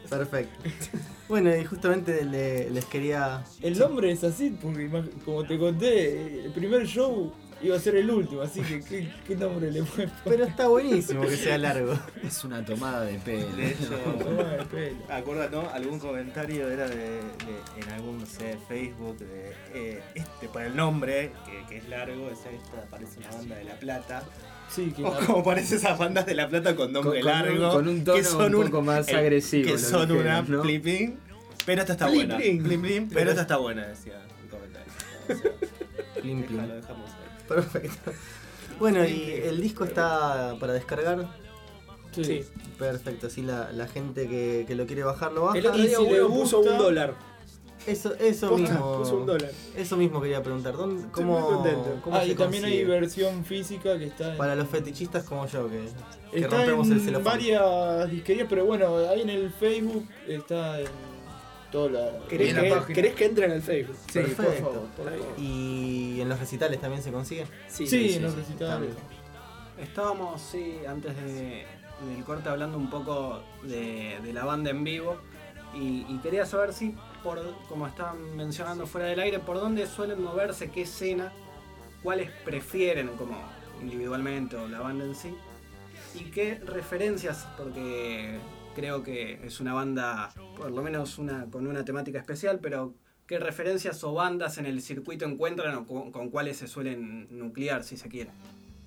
Perfecto. Bueno, y justamente le- les quería... El nombre es así, porque imag- como te conté, el primer show iba a ser el último, así que ¿qué, qué nombre le puedes poner? Pero está buenísimo que sea largo. Es una tomada de pelo. De hecho, Tomada de pelo. acuerdas, ¿no? Algún comentario era de, de- en algún, no sé, Facebook, de eh, este, por el nombre, que, que es largo, es esta, parece una banda de La Plata. Sí, que O como parece esas bandas de La Plata con nombre Con- con un- largo. con un tono que son un poco más eh, agresivo, Que lo son dijeron, una ¿no? flipín. Pero esta está Plin, buena. plin. Plin, plin, pero esta está buena, decía el comentario. O sea, Plim, plim. déjalo, dejamos ahí. Perfecto. Bueno, y el disco está para descargar. Sí. Perfecto, así la, la gente que, que lo quiere bajar lo baja. El otro Y día si le uno puso gusta- un dólar. Eso, eso Posta, mismo. puso un dólar. Eso mismo quería preguntar. ¿Dónde, Estoy cómo, muy contento. cómo Ah, se y también hay consigue? versión física que está en, Para los fetichistas como yo, que, que está rompemos el en celofán. varias disquerías, pero bueno, ahí en el Facebook está en toda la, ¿Querés en la que, página. ¿Querés que entren al Facebook? Sí, por Perfecto. favor, por favor. ¿Y en los recitales también se consigue? Sí, Sí, en los recitales. Estábamos, sí, antes de, del corte hablando un poco de, de la banda en vivo y, y quería saber si, por, como estaban mencionando fuera del aire, por dónde suelen moverse, qué escena, cuáles prefieren como individualmente o la banda en sí y qué referencias, porque creo que es una banda, por lo menos una con una temática especial, pero qué referencias o bandas en el circuito encuentran o con, con cuáles se suelen nuclear, si se quiere.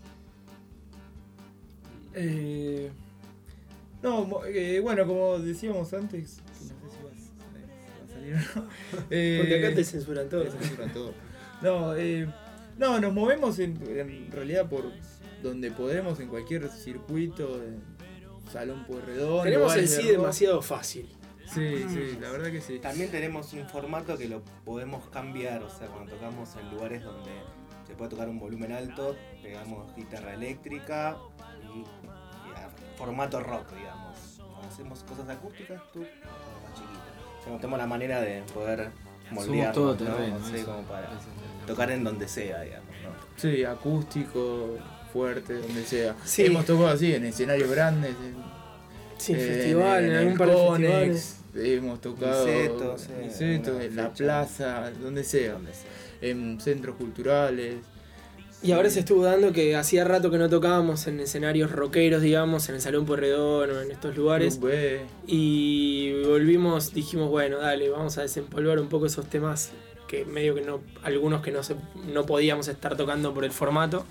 Eh, no, mo- eh, bueno, como decíamos antes, que no sé si va a, si va a salir o no. Eh, Porque acá te censuran todo. te censuran todo. No, eh, no, nos movemos en, en realidad por donde podemos, en cualquier circuito, en Salón Pueyrredón. Tenemos el lugares de sí rock. demasiado fácil. Sí, sí, la verdad que sí. También tenemos un formato que lo podemos cambiar, o sea, cuando tocamos en lugares donde se puede tocar un volumen alto, pegamos guitarra eléctrica y, y a formato rock, digamos. Cuando hacemos cosas acústicas, tú, más chiquito. O sea, tenemos la manera de poder moldearnos, todo ¿no? terreno, O sea, eso. como para tocar en donde sea, digamos, ¿no? Sí, acústico, fuerte, donde sea. Sí. Hemos tocado así, en escenarios grandes. En, Sí, en eh, festival, en, el algún par de Conex, festivales. hemos tocado Niceto, sí, Niceto, alguna en la fecha. plaza, donde sea, Donde sea. en centros culturales. Y ahora se estuvo dando que hacía rato que no tocábamos en escenarios rockeros, digamos, en el Salón Pueyrredón o en estos lugares. Club B. Y volvimos, dijimos, bueno, dale, vamos a desempolvar un poco esos temas que medio que no, algunos que no, se, no podíamos estar tocando por el formato.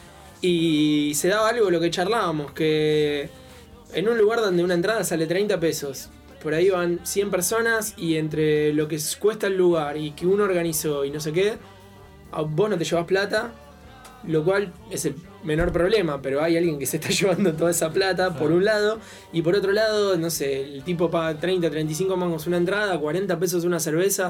Y se daba algo lo que charlábamos, que en un lugar donde una entrada sale treinta pesos, por ahí van cien personas y entre lo que cuesta el lugar y que uno organizó y no sé qué, a vos no te llevas plata, lo cual es el menor problema, pero hay alguien que se está llevando toda esa plata por un lado y por otro lado, no sé, el tipo paga treinta, treinta y cinco mangos una entrada, cuarenta pesos una cerveza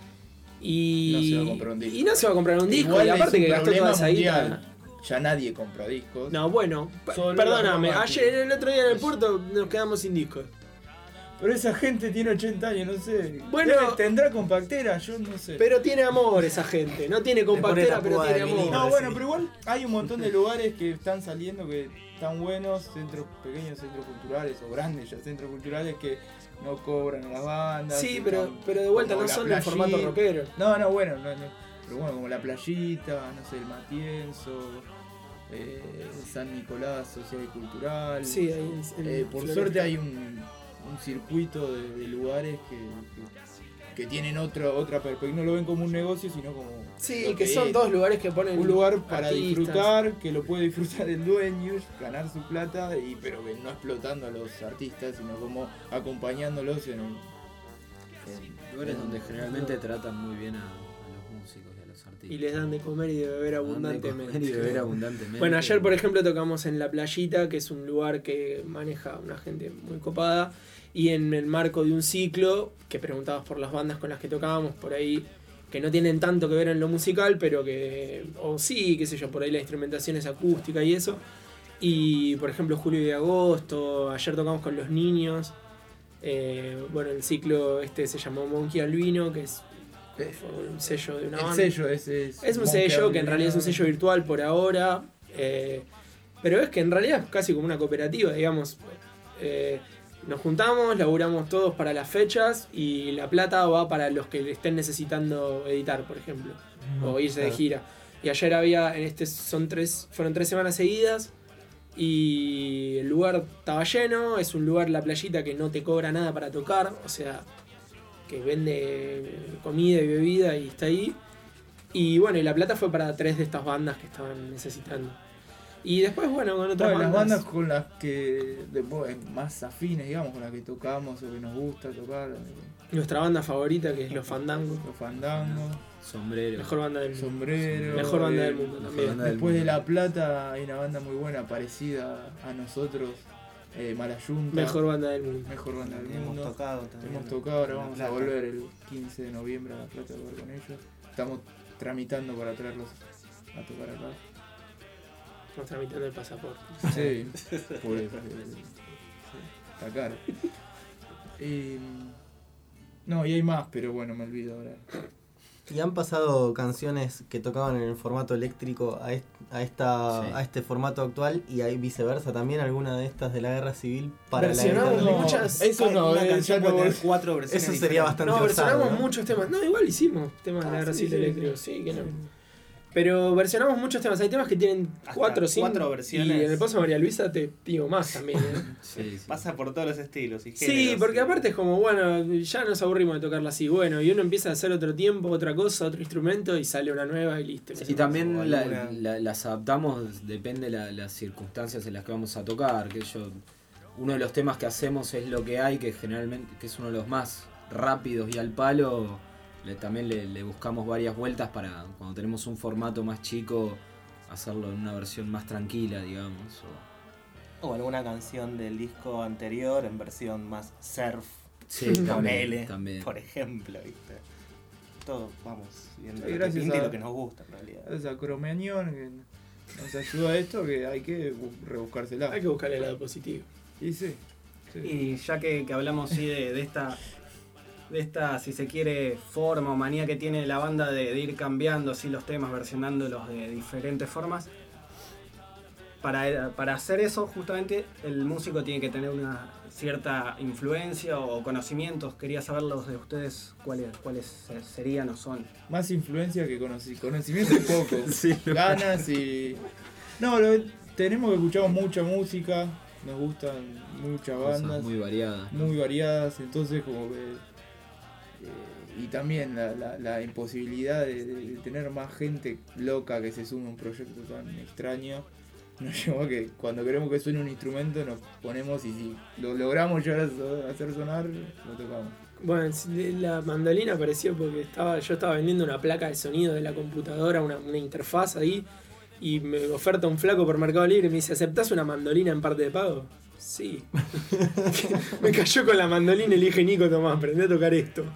y No se va a comprar un disco. y no se va a comprar un disco Igual y es aparte un que gastó problema toda esa guita. mundial. Ya nadie compra discos. No, bueno, p- Solo perdóname, la- ayer el otro día en el puerto nos quedamos sin discos. Pero esa gente tiene ochenta años, no sé. Bueno, Debe- tendrá compactera, yo no sé. Pero tiene amor esa gente, no tiene compactera, pero tiene amor. No, bueno, pero igual hay un montón de lugares que están saliendo que están buenos, centros pequeños, centros culturales o grandes ya centros culturales que no cobran a las bandas. Sí, que pero- están pero de vuelta como no la son en formato playita. rockero. No, no, bueno, no, no. Pero bueno, como la playita, no sé, el Matienzo, eh, San Nicolás Social y Cultural. Sí, ahí en- en Eh, por Floresta. suerte hay un, un circuito de, de lugares que, que, que tienen otro, otra perspectiva. No lo ven como un negocio, sino como. Sí, lo que son es. dos lugares que ponen Un lugar para artistas. disfrutar, que lo puede disfrutar el dueño, ganar su plata, y pero que no explotando a los artistas, sino como acompañándolos en, en- Lugares en- donde generalmente tratan muy bien a, a los músicos y a los artistas. Y les dan de comer y de beber Dan de abundantemente. comer y beber abundantemente. Bueno, ayer por ejemplo tocamos en La Playita, que es un lugar que maneja una gente muy copada, y en el marco de un ciclo, que preguntabas por las bandas con las que tocábamos, por ahí, que no tienen tanto que ver en lo musical, pero que, o sí, qué sé yo, por ahí la instrumentación es acústica y eso. Y por ejemplo Julio y Agosto, ayer tocamos con Los Niños. Eh, bueno, el ciclo este se llamó Monkey Albino, que es fue un sello de una el banda. sello ese es. Es un Monkey sello que en Albino. realidad es un sello virtual por ahora, eh, pero es que en realidad es casi como una cooperativa, digamos. Eh, nos juntamos, laburamos todos para las fechas y la plata va para los que estén necesitando editar, por ejemplo, o irse de claro. gira. Y ayer había, en este son tres, fueron tres semanas seguidas y el lugar estaba lleno, es un lugar, la playita, que no te cobra nada para tocar, o sea, que vende comida y bebida y está ahí. Y bueno, y la plata fue para tres de estas bandas que estaban necesitando. Y después, bueno, con otras Bueno, las bandas. bandas con las que después, más afines, digamos, con las que tocamos o que nos gusta tocar. Nuestra banda favorita, que es Los Fandangos. Los Fandangos. Sombrero. Mejor banda del mundo. Sombrero. Mejor banda del eh, mundo mejor también. banda del Después mundo. De La Plata hay una banda muy buena parecida a nosotros. Eh, Malayunta. Mejor banda del mundo. Mejor banda del Hemos mundo. tocado también. Hemos tocado, ahora en La vamos a Plata. volver el quince de noviembre a La Plata a tocar con ellos. Estamos tramitando para traerlos a tocar acá. Estamos tramitando el pasaporte. Sí, por eso. Sí, está caro. Y, no, y hay más, pero bueno, me olvido ahora. ¿Y han pasado canciones que tocaban en el formato eléctrico a, est a, esta, Sí. a este formato actual y hay viceversa también alguna de estas de la guerra civil para la Versionamos guitarra? muchas. Eso no, Una eh, canción ya puede no- tener cuatro versiones Eso sería diferentes. bastante No, osado, versionamos ¿no? muchos temas. No, igual hicimos temas de la Ah, guerra sí, civil sí, eléctrico, sí, que no. Pero versionamos muchos temas. Hay temas que tienen Hasta cuatro o cinco. cuatro versiones. Y en el Paso María Luisa te digo más también. ¿eh? Sí, sí. Pasa por todos los estilos y Sí, géneros. porque aparte es como, bueno, ya nos aburrimos de tocarla así. Bueno, y uno empieza a hacer otro tiempo, otra cosa, otro instrumento y sale una nueva y listo. Y también o la- alguna- la- las adaptamos, depende de la- las circunstancias en las que vamos a tocar. Que yo, uno de los temas que hacemos es Lo que hay, que generalmente que es uno de los más rápidos y al palo. Le, también le, le buscamos varias vueltas para cuando tenemos un formato más chico hacerlo en una versión más tranquila, digamos. O, O alguna canción del disco anterior en versión más surf. Sí, también, Ponele, también. por ejemplo, ¿viste? Todo vamos viendo Sí, lo que gracias pinta y a- lo que nos gusta en realidad. Gracias a Cromañón que nos ayuda a esto, que hay que bu- rebuscársela. Hay que buscarle el lado positivo. Y sí. sí. Y ya que, que hablamos sí, de, de esta, de esta, si se quiere, forma o manía que tiene la banda de, de ir cambiando así los temas, versionándolos de diferentes formas, para, para hacer eso justamente el músico tiene que tener una cierta influencia o conocimientos. Quería saber los de ustedes cuáles, cuáles serían o son. Más influencia que conoci- conocimiento y poco. Sí, lo- Ganas y. No, lo, tenemos que escuchar mucha música, nos gustan muchas cosas bandas. muy variadas. ¿no? muy variadas, entonces como que eh, y también la, la, la imposibilidad de, de- de tener más gente loca que se sume a un proyecto tan extraño nos llevó a que cuando queremos que suene un instrumento nos ponemos y si lo logramos llegar a so- a hacer sonar, lo tocamos. Bueno, sí, la mandolina apareció porque estaba, yo estaba vendiendo una placa de sonido de la computadora, una, una interfaz ahí, y me oferta un flaco por Mercado Libre y me dice, ¿aceptás una mandolina en parte de pago? Sí. Me cayó con la mandolina y le dije, Nico, Tomás, aprendí a tocar esto.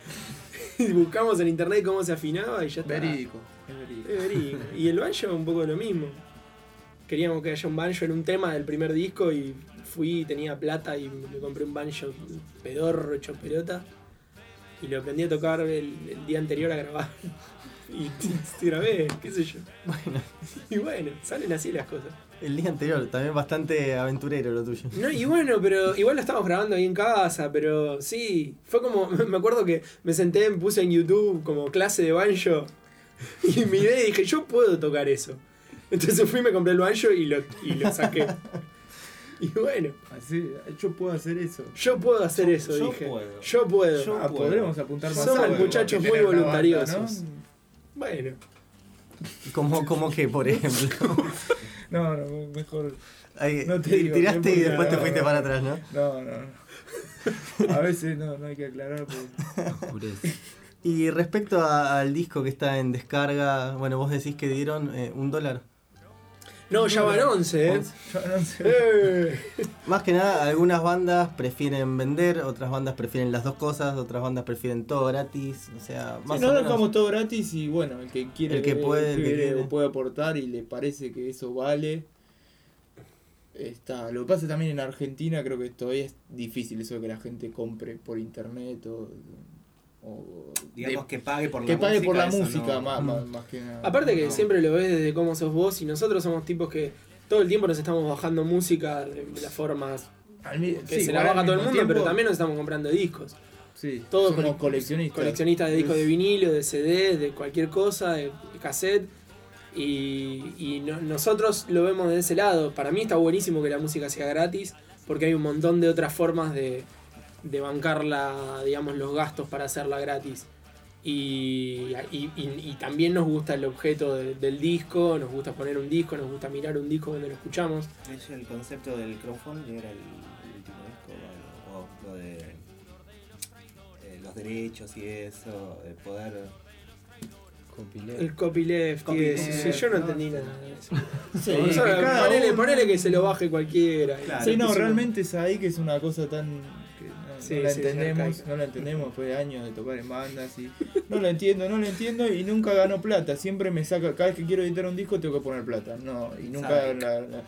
Y buscamos en internet cómo se afinaba y ya está. Verídico, es verídico. Es verídico. Y el banjo un poco lo mismo. Queríamos que haya un banjo en un tema del primer disco y fui, tenía plata y me compré un banjo pedorro hecho pelota y lo aprendí a tocar el, el día anterior a grabar. Y te grabé, qué sé yo. Bueno, Y bueno, salen así las cosas. el día anterior también bastante aventurero lo tuyo. No, y bueno, pero igual lo estábamos grabando ahí en casa, pero sí, fue como, me acuerdo que me senté, me puse en YouTube como clase de banjo y miré y dije, yo puedo tocar eso. Entonces fui, me compré el banjo y lo, y lo saqué. Y bueno, Así, yo puedo hacer eso. yo puedo hacer Yo- eso, yo dije. puedo. Yo puedo. Yo Ah, puedo. podremos apuntar más Somos alto, muchachos porque muy tener una banda, voluntariosos. ¿no? Bueno, ¿Cómo, cómo que, por ejemplo? No, no, mejor. Ahí, No te ti- digo, tiraste bien y porque- después te no, fuiste no, para atrás, ¿no? No, no, no. A veces no, no hay que aclarar. Porque... Oscurece. Y respecto a- al disco que está en descarga, bueno, vos decís que dieron eh, un dólar. no, ya van once, ¿eh? Yo no sé. Eh. Más que nada, algunas bandas prefieren vender, otras bandas prefieren las dos cosas, otras bandas prefieren todo gratis, o sea, más Sí, o no menos. dejamos todo gratis y bueno, el que quiere, El que puede, el que quiere, quiere. o puede aportar y le parece que eso vale, está. Lo que pasa también en Argentina creo que todavía es difícil eso de que la gente compre por internet o, o Digamos de- que pague por que la pague música. por la eso música no- más, más, más que nada. Aparte que No. siempre lo ves desde cómo sos vos y nosotros somos tipos que todo el tiempo nos estamos bajando música de las formas que sí, se la igual baja al todo el mismo mundo, tiempo- pero también nos estamos comprando discos. Sí, Todos somos cole- coleccionistas. coleccionistas de discos de Es- vinilo, de C D, de cualquier cosa, de, de cassette. Y, y no- nosotros lo vemos de ese lado. Para mí está buenísimo que la música sea gratis, porque hay un montón de otras formas de, de bancar la, digamos, los gastos para hacerla gratis. Y, y, y- y también nos gusta el objeto de- del disco, nos gusta poner un disco, nos gusta mirar un disco cuando lo escuchamos. Es el concepto del crowdfunding, era el, el último disco, o, o lo de eh, los derechos y eso, de poder... El copyleft, y Copyleft, eso. Sí, yo no ¿no? entendí nada de eso. Sí, O sea, que cada ponele, uno- ponele que se lo baje cualquiera. Sí, no, Eso realmente es ahí que es una cosa tan... que no, Sí, no la sí, sí, entendemos, arcaica. no la entendemos después de años de tocar en bandas y... No la entiendo, no la entiendo y nunca gano plata. Siempre me saca, cada vez que quiero editar un disco tengo que poner plata. No, y nunca Sádic. la, la-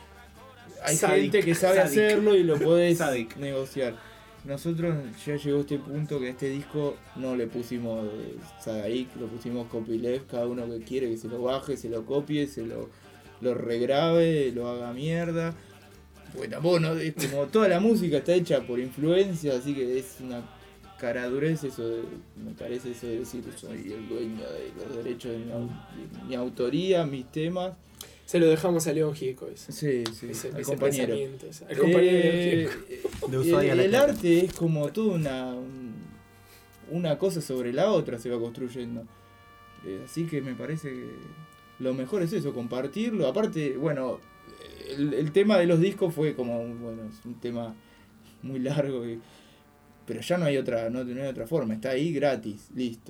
Hay Sádic. gente que sabe Sádic. hacerlo y lo podés Sádic. negociar. Nosotros ya llegó este punto que a este disco no le pusimos Sádic, lo pusimos copyleft, cada uno que quiere que se lo baje, se lo copie, se lo, lo regrabe, lo haga mierda. Porque tampoco no, es como toda la música está hecha por influencia, así que es una caradurez eso de, me parece eso de decir soy el dueño de los derechos de mi, au- de mi autoría, mis temas. Se lo dejamos a León Gieco eso. Sí, sí, Ese- al ese compañero. pensamiento, ese- al compañero de Eh, Gieco. De el, Ushuaia a La el Plata. arte es como toda una, un- una cosa sobre la otra se va construyendo. Eh, así que me parece que lo mejor es eso, compartirlo. Aparte, bueno, el, el tema de los discos fue como, un- bueno, es un tema muy largo, y- pero ya no hay otra, no, no hay otra forma, está ahí gratis, listo.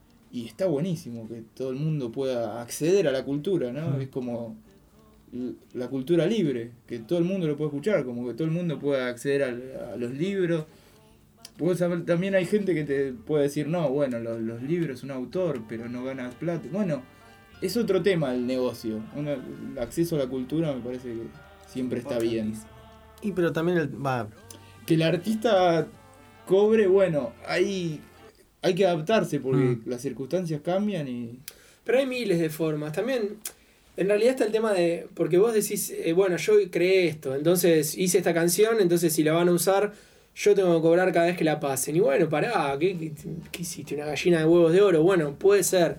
Y está buenísimo que todo el mundo pueda acceder a la cultura, ¿no? Mm. Es como l- la cultura libre, que todo el mundo lo puede escuchar, como que todo el mundo pueda acceder a, a los libros. Puedes saber, también hay gente que te puede decir, no, bueno, los, los libros es un autor, pero no ganas plata. Bueno, es otro tema el negocio. Una- el acceso a la cultura me parece que siempre está bien. Y pero también el, va, Que el artista cobre, bueno, hay, hay que adaptarse porque Mm. las circunstancias cambian y... Pero hay miles de formas. También, en realidad está el tema de... Porque vos decís, eh, bueno, yo creé esto, entonces hice esta canción, entonces si la van a usar, yo tengo que cobrar cada vez que la pasen. Y bueno, pará, ¿qué, qué, qué hiciste? ¿Una gallina de huevos de oro? Bueno, puede ser.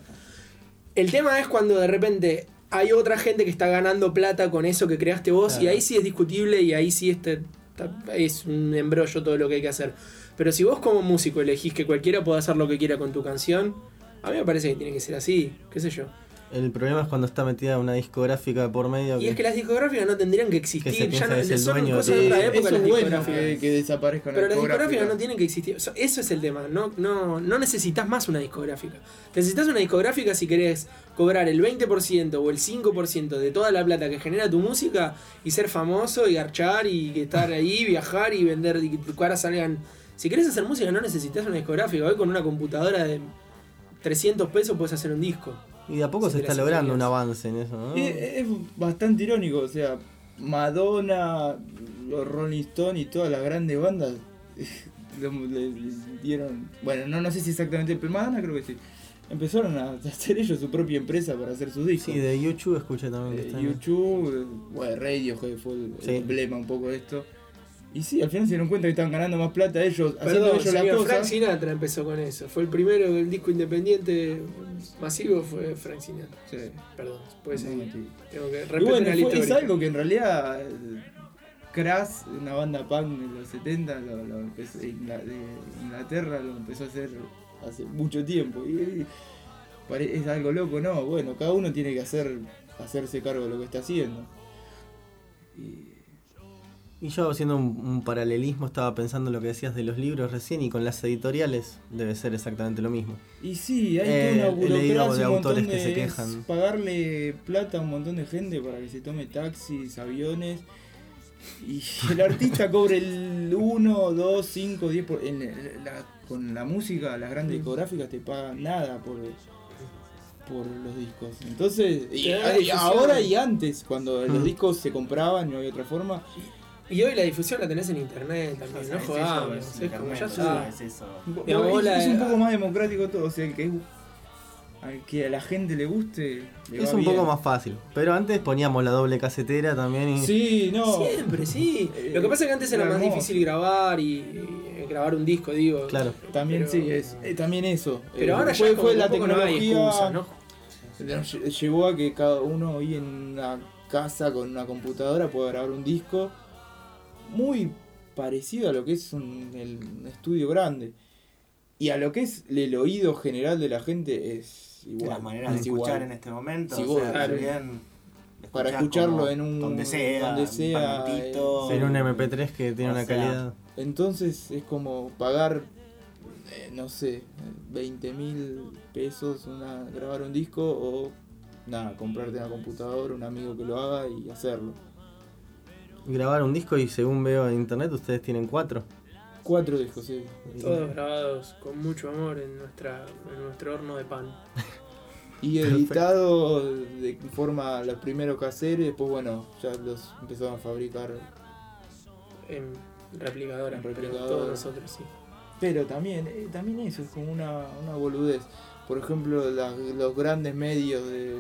El tema es cuando de repente hay otra gente que está ganando plata con eso que creaste vos, Claro. y ahí sí es discutible y ahí sí este, es un embrollo todo lo que hay que hacer. Pero si vos como músico elegís que cualquiera pueda hacer lo que quiera con tu canción, a mí me parece que tiene que ser así, qué sé yo. el problema es cuando está metida una discográfica por medio. Y es que las discográficas no tendrían que existir, Que se ya piensa no, que es el son dueño de cosas de todo. otra Sí, época eso las es bueno discográficas. que, que desaparezcan Pero las las discográficas discográficas. no tienen que existir. Eso, eso es el tema. No, no, no necesitas más una discográfica. Necesitas una discográfica si querés cobrar el veinte por ciento o el cinco por ciento de toda la plata que genera tu música y ser famoso y garchar y estar ahí, viajar y vender y que tus caras salgan. Si querés hacer música no necesitas una discográfica. Hoy con una computadora de trescientos pesos puedes hacer un disco. Y de a poco Si se te está las logrando un ingenias. avance en eso, ¿no? Y es bastante irónico, o sea, Madonna, los Rolling Stones y todas las grandes bandas le, le- le dieron, bueno, no, no sé si exactamente, pero Madonna creo que sí, empezaron a hacer ellos su propia empresa para hacer sus discos. Sí, de YouTube escuché también que Eh, está en- YouTube, eh, bueno, Radiohead fue el, el Sí. emblema un poco de esto. Y sí, al final se dieron cuenta que estaban ganando más plata ellos, haciendo Perdón, ellos las señor, cosas. Frank Sinatra empezó con eso. Fue el primero, el disco independiente masivo fue Frank Sinatra. Sí. Perdón, puede ser. No, sí. Tengo que Y respetar bueno, al fue- es histórico. algo que en realidad eh, Crash, una banda punk de los setenta, lo, lo empezó, de Ingla- de Inglaterra, lo empezó a hacer hace mucho tiempo. Y, y pare- es algo loco, ¿no? Bueno, cada uno tiene que hacer hacerse cargo de lo que está haciendo. Y yo haciendo un, un paralelismo estaba pensando en lo que decías de los libros recién y con las editoriales debe ser exactamente lo mismo. Y sí, hay Eh, toda una he leído burocracia, de un montón autores de que se es quejan. pagarle plata a un montón de gente para que se tome taxis, aviones. Y el artista cobre el uno, dos, cinco, diez por, en la- con la música, las grandes discográficas te pagan nada por, por los discos. Entonces, y, Te da la y difusión. ahora y antes, cuando los Mm. discos se compraban y no había otra forma. Y hoy la difusión la tenés en internet también, no Es jodamos. eso, Es, es como internet, ya sí, está. es eso. Digamos, es, vos la- es un poco más democrático todo, o sea, el que al que a la gente le guste, le Es va un bien. poco más fácil. Pero antes poníamos la doble casetera también y. Sí, no. Siempre, sí. Lo que pasa es que antes era Era más hermoso. difícil grabar y, y grabar un disco, digo. Claro. También Pero- sí, es, eh, también eso. Pero Eh, ahora ya fue, como fue que la un poco no hay tecnología. excusa, ¿no? nos lle- llevó a que cada uno hoy en una casa con una computadora pueda grabar un disco muy parecido a lo que es un, el, un estudio grande. Y a lo que es el oído general de la gente es igual. Las maneras de es escuchar igual. en este momento, Es o igual, sea, claro. bien, Para escuchás escucharlo como en un. donde sea, donde un sea, parlantito, eh, En un eme pe tres que tiene O una sea, calidad. Entonces es como pagar, eh, no sé, veinte mil pesos una, grabar un disco o nada, comprarte una computadora, un amigo que lo haga y hacerlo. Grabar un disco y según veo en internet ustedes tienen cuatro. Cuatro discos, sí. Todos grabados con mucho amor en nuestra en nuestro horno de pan. Y editado de forma los primeros caseros y después bueno, ya los empezaron a fabricar En replicadora, en pero replicadora. todos nosotros, sí. Pero también, eh, también eso es como una, una boludez. Por ejemplo, la- los grandes medios de,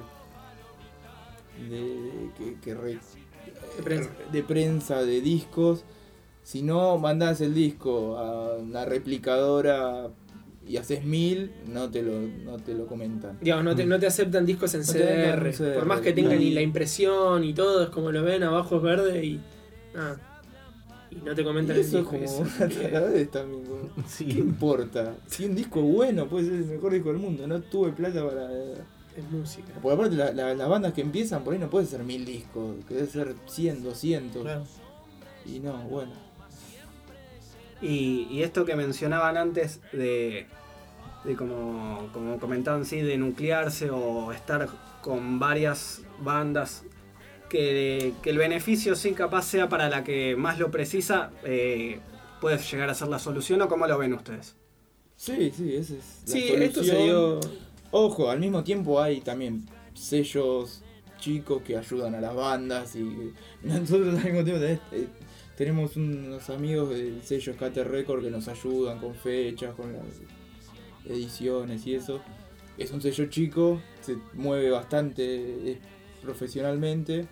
de que, que re- De prensa. de prensa, de discos, si no mandás el disco a una replicadora y haces mil, no te lo, no te lo comentan. Digamos, no te, no te aceptan discos en No te aceptan C D R. en C D R, Por más que tengan y- ni la impresión y todo, es como lo ven, abajo es verde y. Nada. Y no te comentan Y el eso es disco. como eso. una taradez también. como, ¿Qué importa? Si un disco es bueno, puede ser el mejor disco del mundo. No tuve plata para. Es música. Porque aparte la- la- las bandas que empiezan por ahí no puede ser mil discos, que debe ser cien, doscientos. Claro. Y no, bueno. Y, y esto que mencionaban antes de, de como, como comentaban, sí, de nuclearse o estar con varias bandas, que, que el beneficio sí capaz sea para la que más lo precisa, eh, puede llegar a ser la solución, o cómo lo ven ustedes. Sí, sí, esa es la Sí, solución. esto se dio. Ojo, al mismo tiempo hay también sellos chicos que ayudan a las bandas y nosotros al mismo tiempo tenés- eh, tenemos unos amigos del sello Scatter Record que nos ayudan con fechas, con las ediciones y eso. Es un sello chico, se mueve bastante eh, profesionalmente.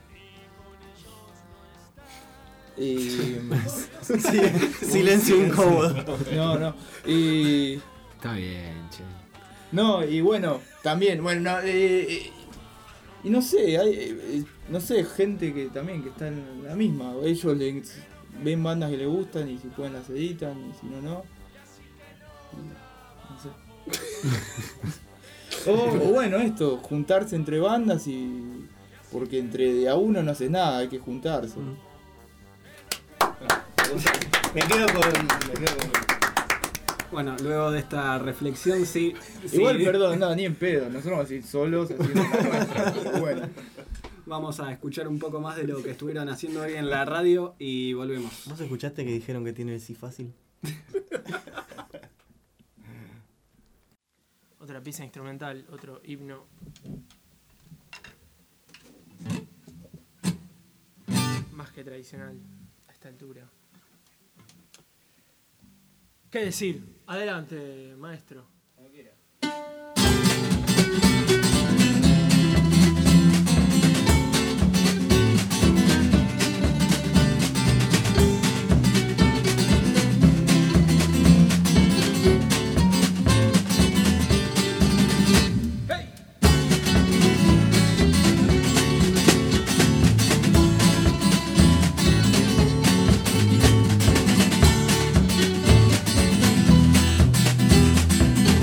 Y... Sí, silencio incómodo. No, no. Y... Está bien, che. No, y bueno, también, bueno, no, eh, eh, y no sé, hay, eh, no sé, gente que también que está en la misma, ellos le, ven bandas que les gustan y si pueden las editan y si no, no. Y, no sé. o, o bueno, esto, juntarse entre bandas y... Porque entre de a uno no hace nada, hay que juntarse. Me quedo con. Me quedo con. Bueno, luego de esta reflexión, sí. Igual, sí. perdón, no, ni en pedo, nosotros vamos a ir solos haciendo la nuestra, pero bueno. Vamos a escuchar un poco más de lo que estuvieron haciendo hoy en la radio y volvemos. ¿Vos escuchaste que dijeron que tiene el sí fácil? Otra pieza instrumental, otro himno. Más que tradicional a esta altura. ¿Qué decir? Adelante, maestro. Hey.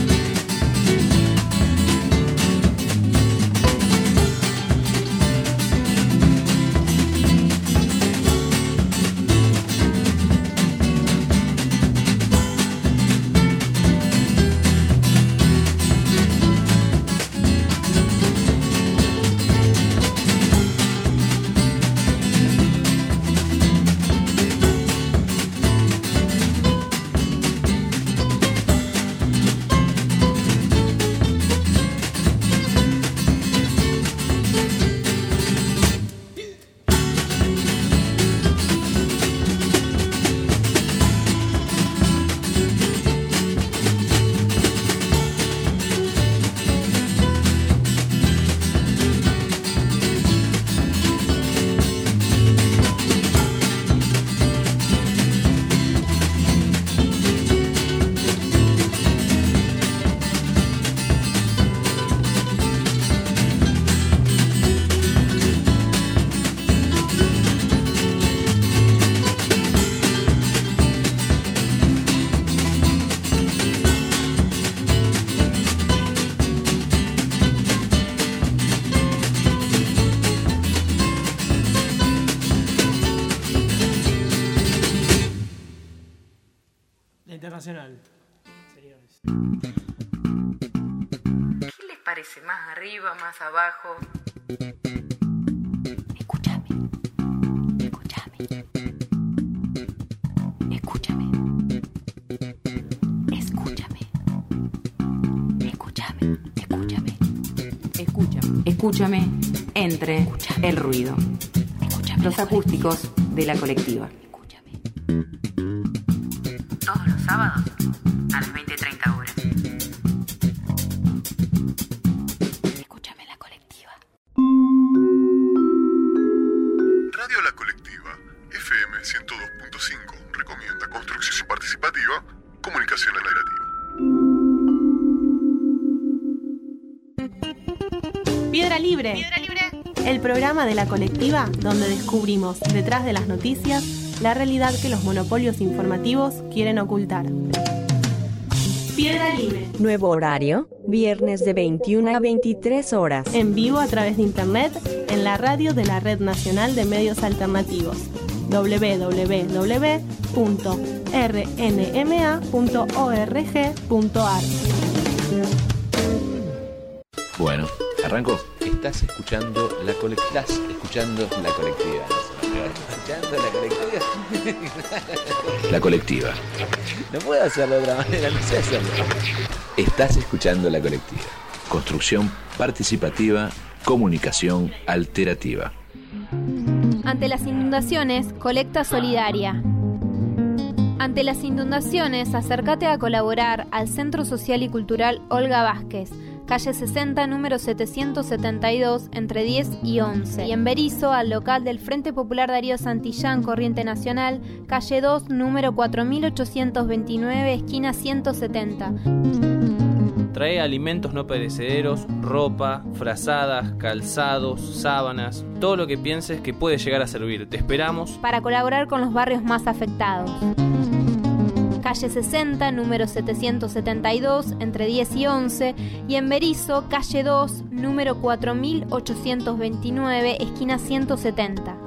Nacional, señores. ¿Qué les parece? ¿Más arriba, más abajo? Escúchame. Escúchame. Escúchame. Escúchame. Escúchame. Escúchame. Escúchame. Escúchame entre el ruido. Los acústicos de la colectiva. Todos los sábados a las veinte treinta horas. Escúchame la colectiva. Radio La Colectiva, F M ciento dos punto cinco, recomienda construcción participativa, comunicación alternativa. Piedra Libre. Piedra Libre. El programa de la colectiva donde descubrimos detrás de las noticias la realidad que los monopolios informativos quieren ocultar. Piedra Libre. Nuevo horario, viernes de veintiuna a veintitrés horas. En vivo a través de internet en la radio de la Red Nacional de Medios Alternativos. doble u doble u doble u punto r n m a punto org punto a r. Bueno, arranco. Estás escuchando la colectiva. Estás escuchando la colectiva. Escuchando la colectiva. La colectiva. No puedo hacerlo de otra manera, no sé hacerlo. Estás escuchando la colectiva. Construcción participativa, comunicación alterativa. Ante las inundaciones, colecta solidaria. Ante las inundaciones, acércate a colaborar al Centro Social y Cultural Olga Vázquez, calle sesenta, número setecientos setenta y dos, entre diez y once. Y en Berizo, al local del Frente Popular Darío Santillán, Corriente Nacional, calle dos, número cuatro mil ochocientos veintinueve, esquina ciento setenta. Trae alimentos no perecederos, ropa, frazadas, calzados, sábanas, todo lo que pienses que puede llegar a servir. Te esperamos para colaborar con los barrios más afectados. Calle sesenta, número setecientos setenta y dos, entre diez y once, y en Berizo, calle dos, número cuatro mil ochocientos veintinueve, esquina ciento setenta.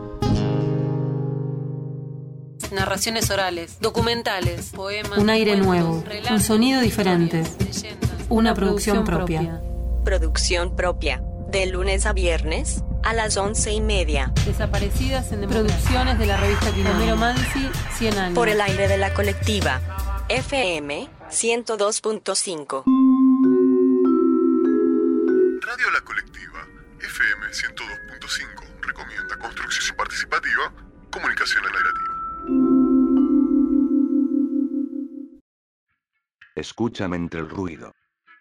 Narraciones orales, documentales, poemas, un aire nuevo, un sonido diferente, una producción propia. Producción propia, de lunes a viernes, a las once y media. Desaparecidas en producciones de la revista Quilomero Mansi, cien años. Por el aire de la colectiva, F M ciento dos punto cinco. Radio La Colectiva, F M ciento dos punto cinco, recomienda construcción participativa, comunicación alternativa. Escúchame entre el ruido.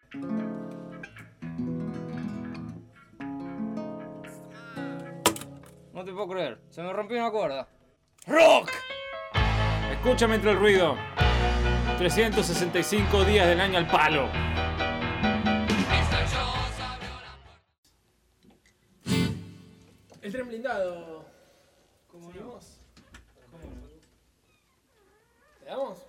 No te puedo creer, se me rompió una cuerda. ¡Rock! Escúchame entre el ruido. trescientos sesenta y cinco días del año al palo. El tren blindado. ¿Cómo vimos? ¿Le damos?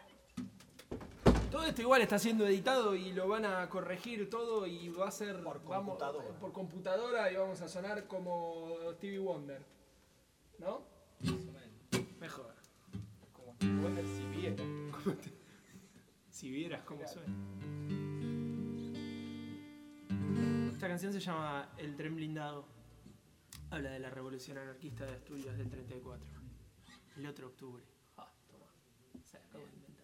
Todo esto igual está siendo editado y lo van a corregir todo y va a ser por computadora, vamos, por computadora y vamos a sonar como Stevie Wonder, ¿no? Mejor. Como Stevie Wonder si viera. Si vieras cómo suena. Esta canción se llama El tren blindado. Habla de la revolución anarquista de Asturias del treinta y cuatro. El otro octubre. Ah, toma. Se acabó de inventar.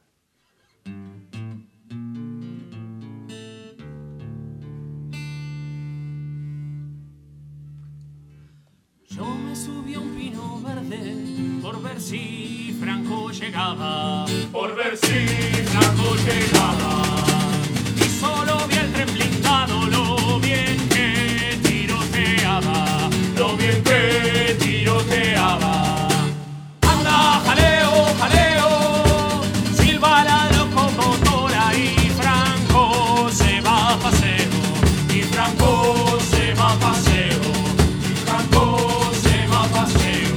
Yo me subí a un pino verde por ver si Franco llegaba, por ver si Franco llegaba. Y solo vi el tren blindado, lo bien que tiroteaba, lo bien que tiroteaba. Anda, jaleo, jaleo, silba la locomotora y Franco se va a paseo, y Franco se va a paseo, y Franco se va a paseo.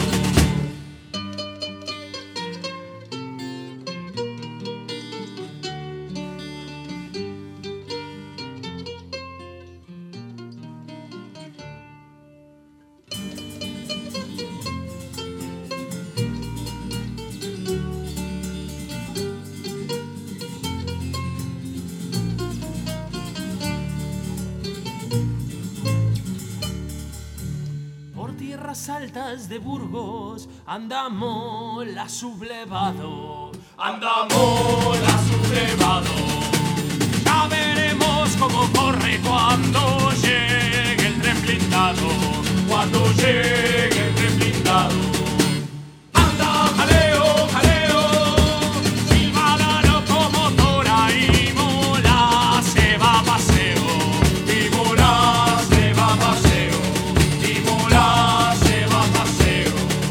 tierras altas de Burgos andamos la sublevado, andamos la sublevado. Ya veremos cómo corre cuando llegue el tren blindado, cuando llegue el tren blindado. Anda, jaleo, jaleo, silba la locomotora y mola se va a paseo, y mola se va a paseo, y mola se va a paseo.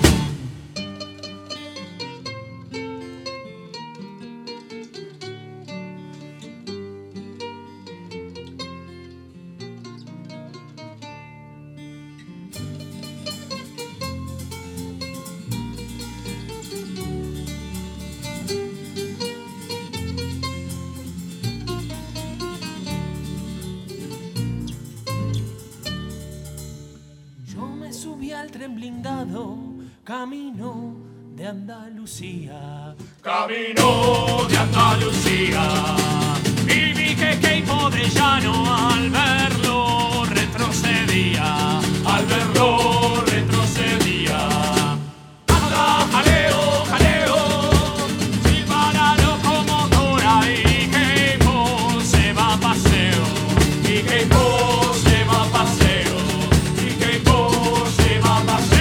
Yo me subí al tren blindado, camino de Andalucía, camino de Andalucía, y vi que Queipo de Llano al verlo retrocedía, al verlo retrocedía. Anda, jaleo, jaleo, silba la locomotora y Queipo se va a paseo, y Queipo se va a paseo, y Queipo se va a paseo.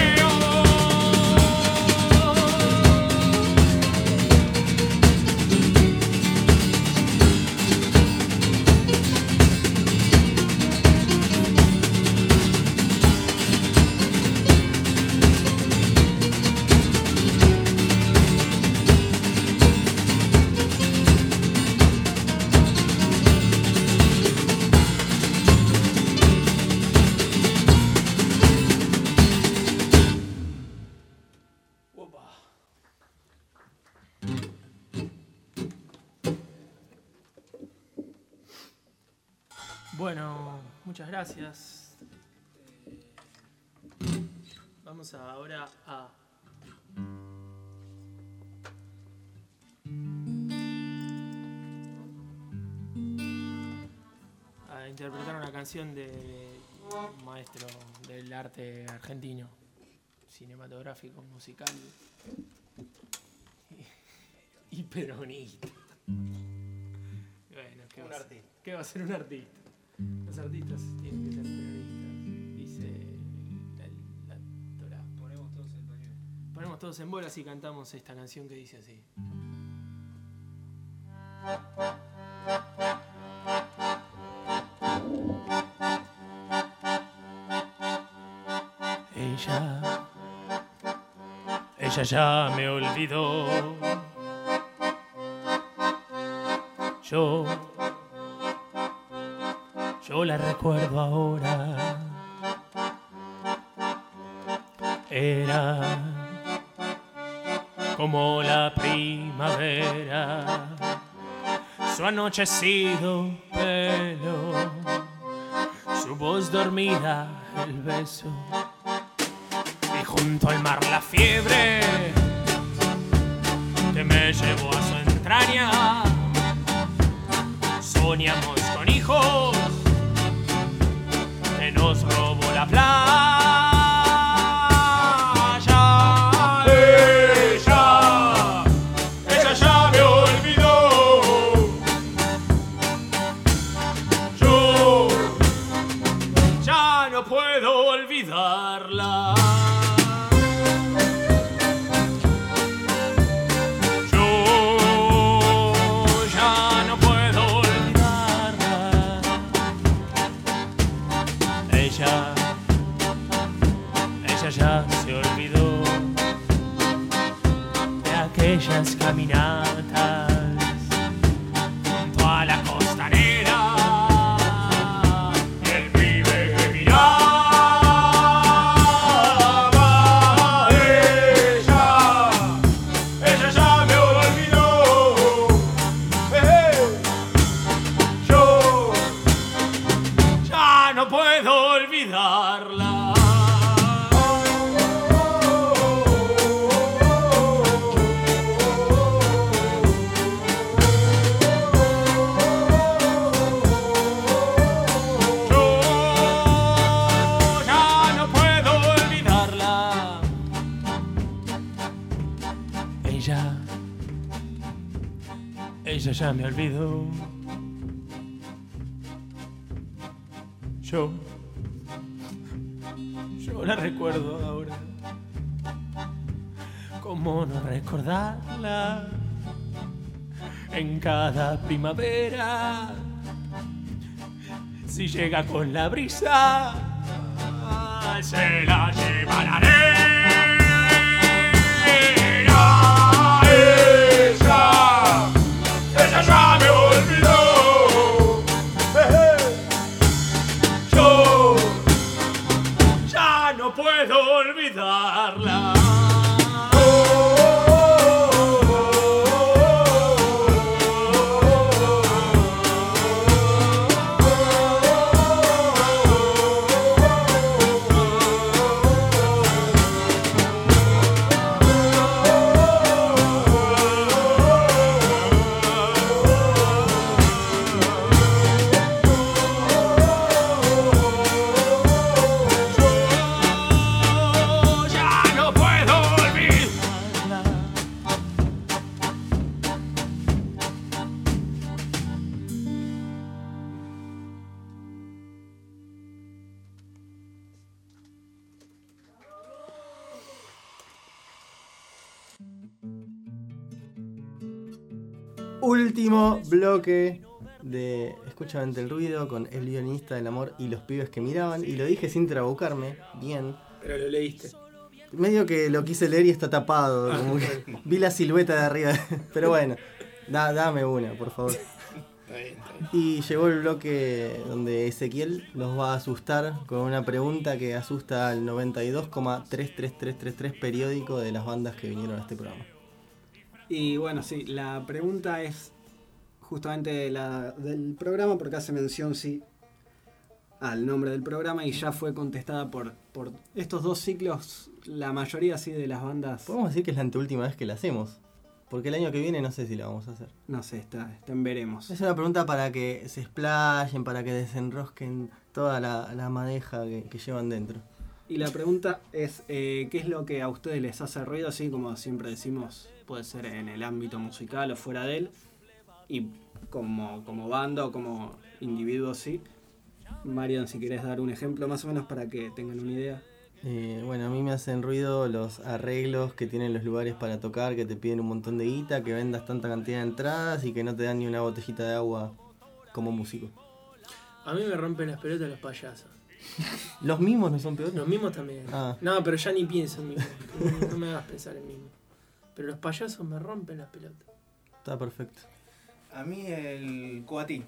Bueno, muchas gracias. Vamos ahora a... a interpretar una canción de un maestro del arte argentino, cinematográfico, musical y, y peronista. Bueno, ¿qué Un va a ser? artista. ¿Qué va a ser un artista? Los artistas tienen que ser peronistas, dice la, la Torá. Ponemos todos el pañuelo. Ponemos todos en bolas y cantamos esta canción que dice así. Ella, ella ya me olvidó. Yo, yo la recuerdo ahora. Era como la primavera, su anochecido pelo, su voz dormida, el beso, y junto al mar la fiebre que me llevó a su entraña. Soñamos con hijos, que nos robó la playa. Ella, ella ya me olvidó. Yo ya no puedo olvidarla. Ya se olvidó de aquellas caminatas junto a la costanera, y el pibe que miraba. Ella, ella ya me olvidó. Eh, yo ya no puedo olvidarla. ella me olvidó. Yo, yo la recuerdo ahora. ¿Cómo no recordarla? En cada primavera, si llega con la brisa, se la lleva la arena. Ella, ella ya me olvidó. Yo ya no puedo olvidarla. Último bloque de Escúchame entre el ruido con El violinista del amor y los pibes que miraban. Y lo dije sin trabucarme, bien. Pero lo leíste. Medio que lo quise leer y está tapado. Ah, Como que vi la silueta de arriba. Pero bueno, da, dame una, por favor. Está bien, está bien. Y llegó el bloque donde Ezequiel nos va a asustar con una pregunta que asusta al noventa y dos coma tres tres tres tres tres periódico de las bandas que vinieron a este programa. Y bueno, sí, la pregunta es justamente la del programa, porque hace mención, sí, al nombre del programa y ya fue contestada por, por estos dos ciclos, la mayoría, sí, de las bandas. Podemos decir que es la anteúltima vez que la hacemos, porque el año que viene no sé si la vamos a hacer. No sé, está, está en veremos. Es una pregunta para que se explayen, para que desenrosquen toda la, la madeja que, que llevan dentro. Y la pregunta es, eh, ¿qué es lo que a ustedes les hace ruido? Así como siempre decimos, puede ser en el ámbito musical o fuera de él. Y como, como banda o como individuo, sí. Marian, si querés dar un ejemplo más o menos para que tengan una idea. Eh, bueno, a mí me hacen ruido los arreglos que tienen los lugares para tocar, que te piden un montón de guita, que vendas tanta cantidad de entradas y que no te dan ni una botellita de agua como músico. A mí me rompen las pelotas los payasos. ¿Los mimos no son peores? Los mimos también. Ah. No, pero ya ni pienso en mimos. No, no me hagas pensar en mimos. Pero los payasos me rompen las pelotas. Está perfecto. A mí el coatí.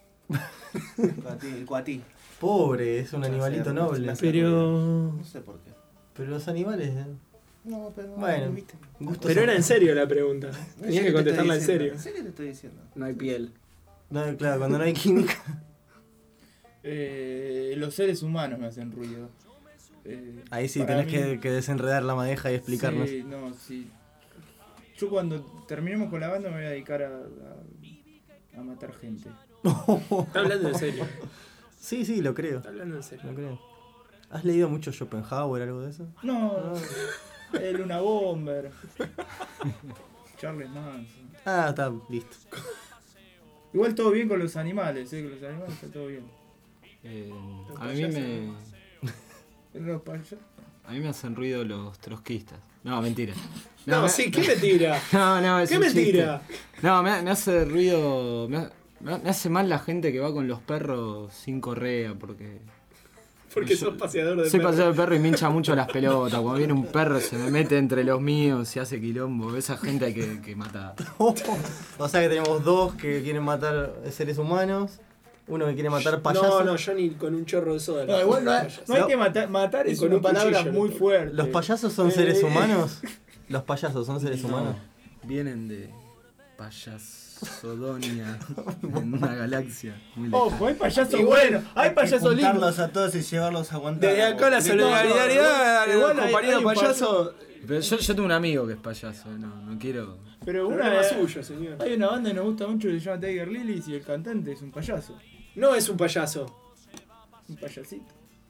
El coatí, el coatí. Pobre, es un No sé, animalito no noble. sé, Pero... No sé por qué. Pero los animales... ¿eh? No, pero bueno, viste. gustos Pero son- era en serio la pregunta. Tenías que contestarla en serio. ¿En serio te estoy diciendo? No hay piel. No, claro, cuando no hay química. Eh, los seres humanos me hacen ruido. Eh, Ahí sí para tenés mí- que, que desenredar la madeja y explicarnos. Sí, no, sí. Yo cuando terminemos con la banda me voy a dedicar a, a, a matar gente. Está hablando en serio. Sí, sí, lo creo. Está hablando en serio. Lo creo. ¿Has leído mucho Schopenhauer, algo de eso? No, el Luna Bomber. Charles Manson. Ah, está, listo. Igual todo bien con los animales, eh, con los animales está todo bien. Eh, Los a mí me. payasos. Los payasos. A mí me hacen ruido los trotskistas. No, mentira. No, me- sí, ¿qué mentira? No, no, es ¿Qué un mentira? chiste. No, me, me hace ruido. Me, me- me hace mal la gente que va con los perros sin correa, porque. Porque sos paseador de Soy perros. paseador de perro y me hincha mucho las pelotas. Cuando viene un perro se me mete entre los míos y hace quilombo. Esa gente hay que, que matar. O sea que tenemos dos que quieren matar seres humanos, uno que quiere matar payasos. No, no, yo ni con un chorro de soda. No, igual no hay, no hay que matar, matar es Con una un palabra cuchillo, muy loco. fuerte. ¿Los payasos son seres Eh, humanos? ¿Los payasos son seres No, humanos? Vienen de payasodonia en una galaxia muy lejana. Ojo, hay payasos Igual buenos, hay que payasos lindos. juntarlos a todos y llevarlos a aguantar. Desde acá la Como- solidaridad al igual hay- compañero hay un payaso. Pero yo, yo tengo un amigo que es payaso, no, no quiero. Pero una Problema suyo, señor. Hay una banda que nos gusta mucho que se llama Tiger Lilies y el cantante es un payaso. No es un payaso. Un payasito.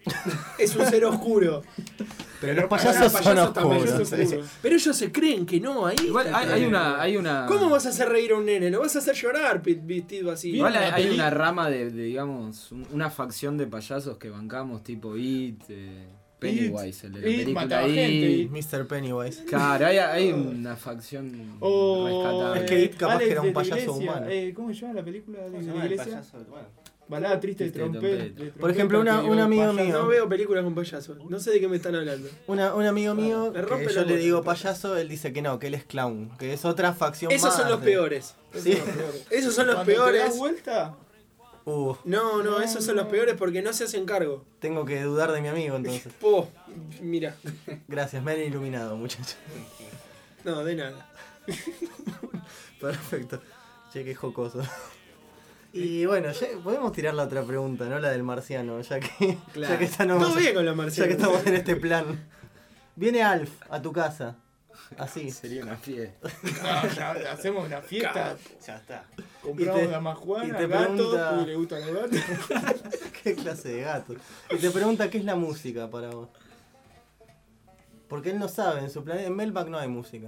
es un ser oscuro. Pero los payasos son oscuros. Sí. Pero ellos se creen que no, ahí. Igual está hay, el hay problema. una, hay una. ¿Cómo vas a hacer reír a un nene? Lo vas a hacer llorar pi- vestido así. Igual hay, hay una rama de, de, digamos, un- una facción de payasos que bancamos, tipo It, eh, Pennywise, el de la It película mataba gente, It. It. mister Pennywise. Claro, hay, hay una facción O rescatable. Es que It capaz Alex que era un de la payaso iglesia. humano. Eh, ¿Cómo se llama la película de ¿Cómo se la llama el iglesia? payaso? Bueno. Balada triste de Triste de trompeta. trompeta. de Por ejemplo, trompeta una- que un digo, amigo payaso. mío. No veo películas con payasos. No sé de qué me están hablando. Una, un amigo mío, Me rompe que la yo le bola. digo payaso, él dice que no, que él es clown, que es otra facción Esos más son los de- peores. Sí. Esos son los Cuando te das peores. vuelta, Uh, No, no, esos son los peores porque no se hacen cargo. tengo que dudar de mi amigo entonces. Po, mira. Gracias, me han iluminado, muchachos. No, de nada. Perfecto. Che, qué jocoso. Y bueno, ya podemos tirar la otra pregunta, ¿no? La del marciano, ya que, Claro. ya que estamos, Todo bien con la ya marciana. que estamos en este plan. Viene Alf a tu casa. Así. Sería una fiesta. no, ya hacemos una fiesta. Ya está. Compramos Y te- la majuana, y te gatos, pregunta- porque le gustan los gatos. ¿Qué clase de gato? Y te pregunta qué es la música para vos. Porque él no sabe, en su planeta, en Melbach no hay música.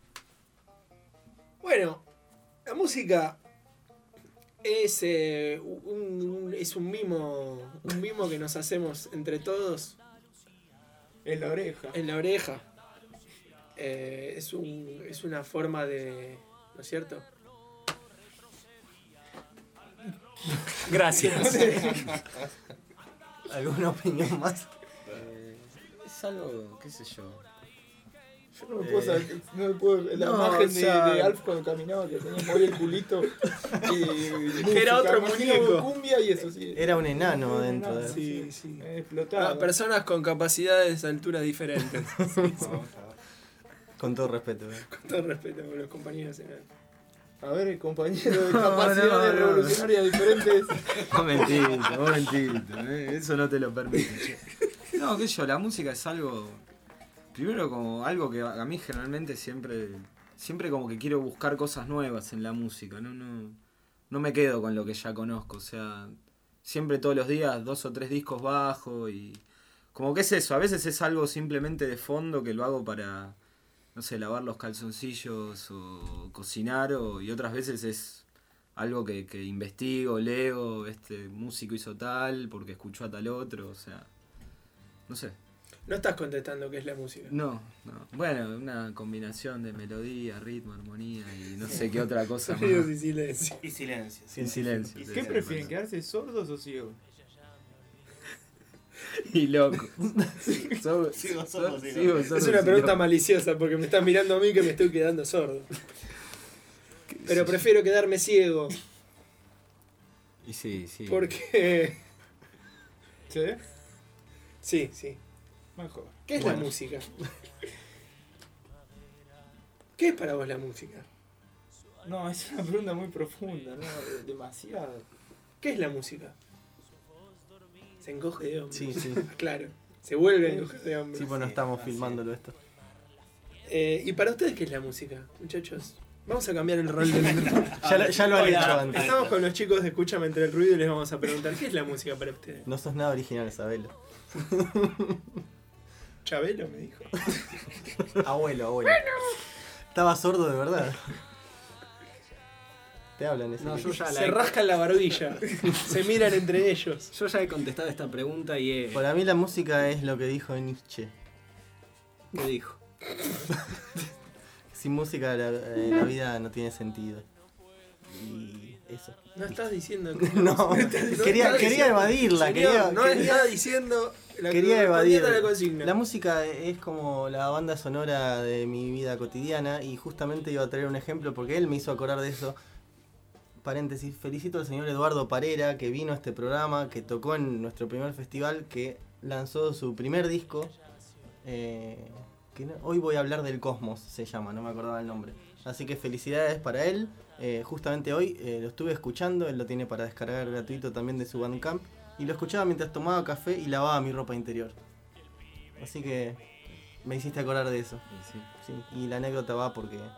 Bueno, la música es, eh, un, un- es un mimo, un mimo que nos hacemos entre todos En la oreja. en la oreja. Eh, es, un, es una forma de... ¿No es cierto? Gracias. ¿Alguna opinión más? Eh, es algo, qué sé yo. Yo no me puedo saber, no me puedo, la no, imagen o sea- de, de Alf cuando caminaba, que tenía muy el culito. Y, Era otro imagino muñeco. cumbia y eso sí. Era un enano Era dentro de él. Sí, sí. Eh, explotaba. Ah, personas con capacidades de alturas diferentes. Con todo respeto. ¿eh? Con todo respeto por los compañeros. eh. A ver, compañero de No, capacidades no, no. revolucionarias diferentes. Momentito, momentito, eh, eso no te lo permite. che. No, qué sé yo, la música es algo. Primero como algo que a mí generalmente siempre. Siempre como que quiero buscar cosas nuevas en la música, no, no, no me quedo con lo que ya conozco, o sea, siempre todos los días dos o tres discos bajo y. Como que es eso, a veces es algo simplemente de fondo que lo hago para, no sé, lavar los calzoncillos o cocinar, o, y otras veces es algo que, que investigo, leo, este músico hizo tal, porque escuchó a tal otro, o sea, no sé. No estás contestando qué es la música. No, no. Bueno, una combinación de melodía, ritmo, armonía y no sé qué otra cosa más. Sonidos y silencio. Y silencio. Sin silencio. ¿Qué prefieren, quedarse sordos o ciegos? Y loco. Sigo sordo, sigo. sigo sordo, Es una sigo. pregunta maliciosa porque me estás mirando a mí que me estoy quedando sordo. Pero prefiero quedarme ciego Y sí, sí. porque... ¿Sí? Sí, sí. Mejor. ¿Qué es Bueno. la música? ¿Qué es para vos la música? No, es una pregunta muy profunda, ¿no? Demasiado. ¿Qué es la música? Se encoge de hombros. Sí, sí. Claro. Se vuelve a encoger de hombros. Sí, pues no estamos filmándolo esto. Eh, ¿Y para ustedes qué es la música, muchachos? Vamos a cambiar el rol del Ya lo- ya lo han Hola, hecho antes. Estamos con los chicos de Escúchame entre el ruido y les vamos a preguntar ¿qué es la música para ustedes? No sos nada original, sabelo. Chabelo me dijo. Abuelo, abuelo. Estaba sordo de verdad. Te hablan ese. No, yo ya la Se he- rascan la barbilla. Se miran entre ellos. Yo ya he contestado esta pregunta y he... Para mí la música es lo que dijo Nietzsche. ¿Qué dijo? Sin música la, eh, la vida no tiene sentido. Y eso. No estás diciendo que... No, no estás- no quería, estás quería diciendo- evadirla. Señor, quería, no quería- está diciendo... La Quería evadir. respondiendo a la consigna. La música es como la banda sonora de mi vida cotidiana y justamente iba a traer un ejemplo porque él me hizo acordar de eso. Paréntesis, felicito al señor Eduardo Parera que vino a este programa, que tocó en nuestro primer festival, que lanzó su primer disco. Eh, que no- hoy voy a hablar del cosmos, se llama, no me acordaba el nombre. Así que felicidades para él. Eh, justamente hoy eh, lo estuve escuchando, él lo tiene para descargar gratuito también de su Bandcamp. Y lo escuchaba mientras tomaba café y lavaba mi ropa interior. Así que me hiciste acordar de eso. Sí. Y la anécdota va porque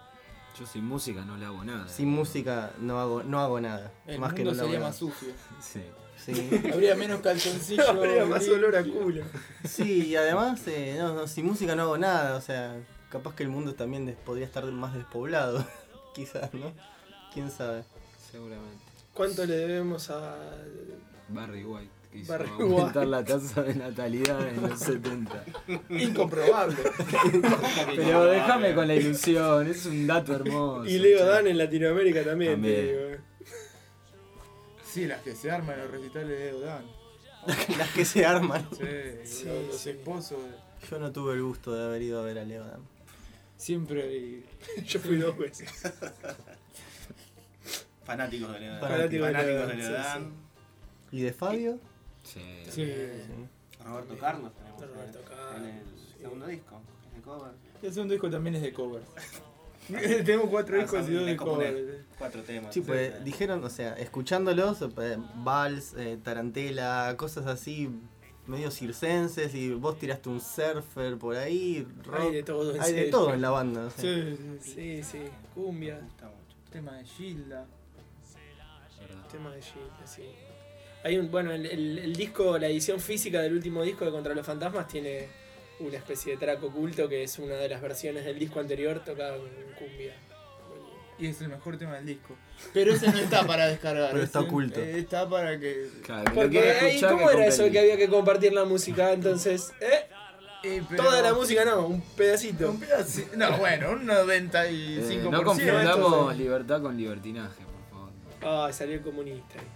Yo sin música no le hago nada. Sin música no hago, no hago nada. El más mundo que no le hago sería nada. más sucio. Sí. Sí. Habría menos calzoncillos. Habría más olor a culo. Sí, y además, eh, no, no, sin música no hago nada. O sea, capaz que el mundo también des- podría estar más despoblado. Quizás, ¿no? ¿Quién sabe? Seguramente. ¿Cuánto le debemos a Barry White quiso Barry aumentar White? la tasa de natalidad en los setenta. Incomprobable. Pero déjame con la ilusión, es un dato hermoso. Y Leo che. Dan en Latinoamérica también, También. te digo. eh. Sí, las que se arman en los recitales de Dan. Las que se arman. Sí, Sí, los, los sí. esposos. de- Yo no tuve el gusto de haber ido a ver a Leo Dan. Siempre hay. Yo fui dos veces. Fanáticos de Leodán. Fanáticos de Fanáticos Leodán, de sí, Leodán. ¿Y de Fabio? Sí. Sí. Roberto Carlos tenemos Roberto en- Carlos, en el sí. segundo disco, es de cover. El segundo disco también es de cover. Tenemos cuatro Ah, discos y son- dos de es como cover. de Cuatro temas. Sí, pues dijeron, o sea, escuchándolos, eh, vals, eh, tarantela, cosas así, medio circenses, y vos tiraste un surfer por ahí, rock. Hay de todo en Hay de serio. todo en la banda. O sea. Sí, sí, sí. Sí, sí. Cumbia. Tema de Gilda. Tema de Gilda, sí. Hay un, bueno, el, el, el disco, la edición física del último disco de Contra los Fantasmas tiene una especie de track oculto que es una de las versiones del disco anterior tocada en cumbia. Y es el mejor tema del disco. Pero ese no está para descargar. Pero está ese, oculto. eh, está para que. Claro, que lo Porque quiere ahí, escuchar, ¿cómo que era compre eso el que había que compartir la música? Entonces, ¿eh? Eh, pero- Toda la música no, un pedacito. Un pedacito. No, bueno, un noventa y Eh, cinco por ciento. no confundamos libertad con libertinaje, por favor. Ah, salió el comunista ahí.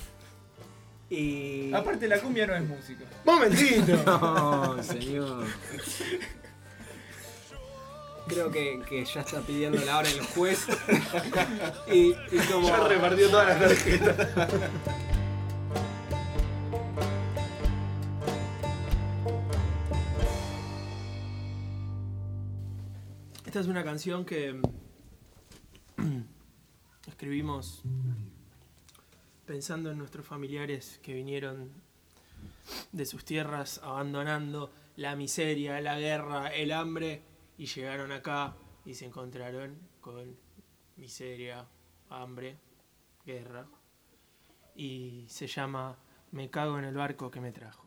Y... Aparte, la cumbia no es música. ¡Momentito! No, señor. Creo que, que ya está pidiendo la hora el juez. y, y como... Ya repartió todas las tarjetas. Esta es una canción que escribimos pensando en nuestros familiares que vinieron de sus tierras abandonando la miseria, la guerra, el hambre y llegaron acá y se encontraron con miseria, hambre, guerra y se llama Me cago en el barco que me trajo.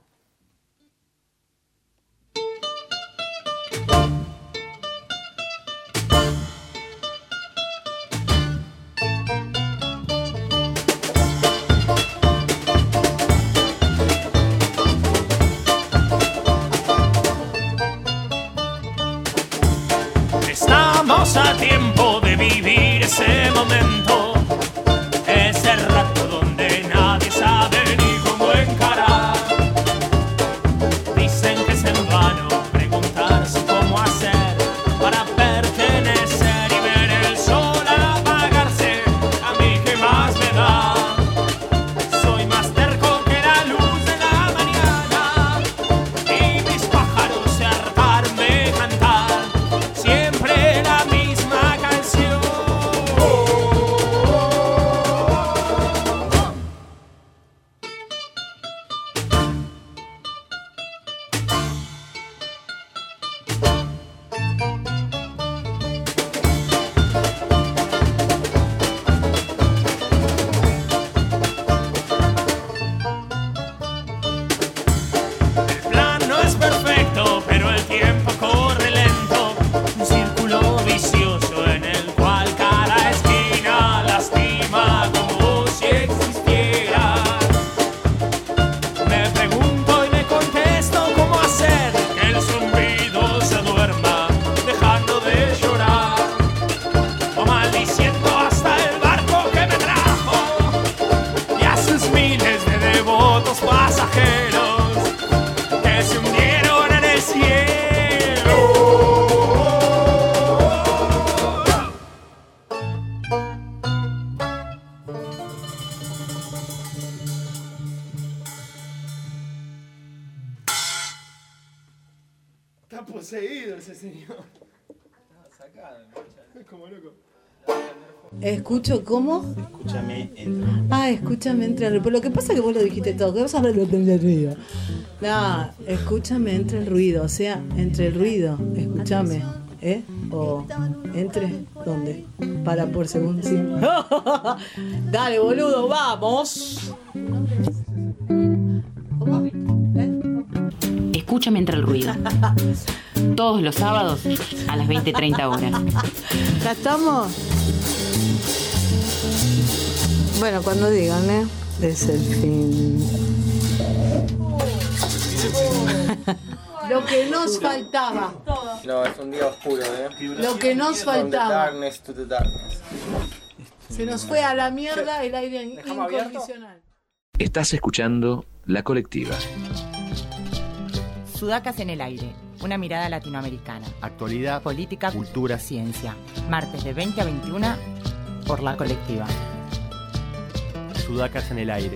Estamos a tiempo de vivir ese momento, ese rato donde nadie sabe ni cómo encarar. Dicen que es en vano preguntarse cómo hacer para pertenecer y ver el sol apagarse. A mí qué más me da, soy más terco que la luz de la mañana y mis pájaros se hartaron de cantar siempre la misma canción. El plan no es perfecto, pero el tiempo corre lento. Un círculo vicioso en el cual cada esquina lastima como si existiera. Me pregunto y me contesto cómo hacer que el zumbido se duerma, dejando de llorar. O maldiciendo hasta el barco que me trajo y a sus miles de devotos pasajeros que se hundieron en el cielo. Está poseído ese señor. Como loco. ¿Escucho cómo? Escúchame, entra. Ah, escúchame entre el ruido. Pero lo que pasa es que vos lo dijiste todo. ¿Qué vas a hablar de entre el ruido? No, escúchame entre el ruido. O sea, entre el ruido. Escúchame. ¿Eh? O entre, ¿dónde? Para por segundo, sí. Dale, boludo, vamos. Escúchame entre el ruido. Todos los sábados a las veinte treinta horas. ¿Ya estamos? Bueno, cuando digan, ¿eh? Es el fin. Lo que nos faltaba. No, es un día oscuro, ¿eh? Lo que nos faltaba. From the darkness to the darkness. Se nos fue a la mierda el aire incondicional. Estás escuchando La Colectiva. Sudacas en el aire. Una mirada latinoamericana. Actualidad, política, cultura, ciencia. Martes de veinte a veintiuna por La Colectiva. Sudacas en el aire.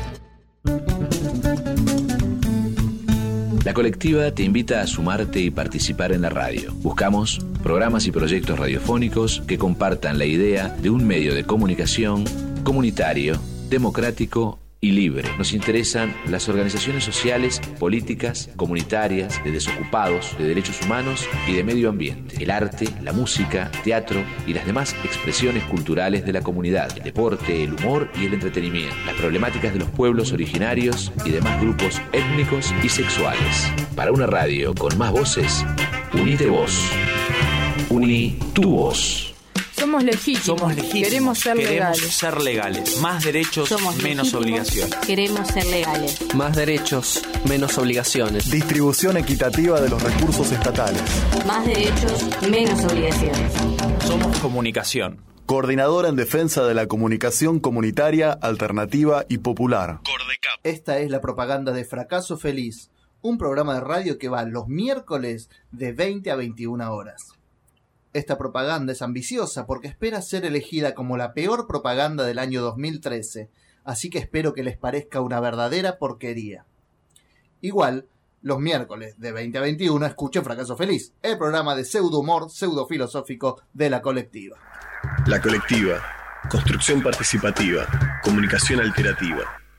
La Colectiva te invita a sumarte y participar en la radio. Buscamos programas y proyectos radiofónicos que compartan la idea de un medio de comunicación comunitario, democrático y libre. Nos interesan las organizaciones sociales, políticas, comunitarias, de desocupados, de derechos humanos y de medio ambiente. El arte, la música, teatro y las demás expresiones culturales de la comunidad. El deporte, el humor y el entretenimiento. Las problemáticas de los pueblos originarios y demás grupos étnicos y sexuales. Para una radio con más voces, unite vos. Uní tu voz. Somos legítimos. Somos legítimos. Queremos ser Queremos legales. ser legales. Más derechos, Somos menos legítimos. obligaciones. Queremos ser legales. Más derechos, menos obligaciones. Distribución equitativa de los recursos estatales. Más derechos, menos obligaciones. Somos comunicación. Coordinadora en defensa de la comunicación comunitaria, alternativa y popular. Esta es la propaganda de Fracaso Feliz, un programa de radio que va los miércoles de veinte a veintiuna horas. Esta propaganda es ambiciosa porque espera ser elegida como la peor propaganda del año dos mil trece, así que espero que les parezca una verdadera porquería. Igual, los miércoles de veinte a veintiuna escuchen Fracaso Feliz, el programa de pseudo-humor, pseudo-filosófico de La Colectiva. La Colectiva. Construcción participativa. Comunicación alternativa.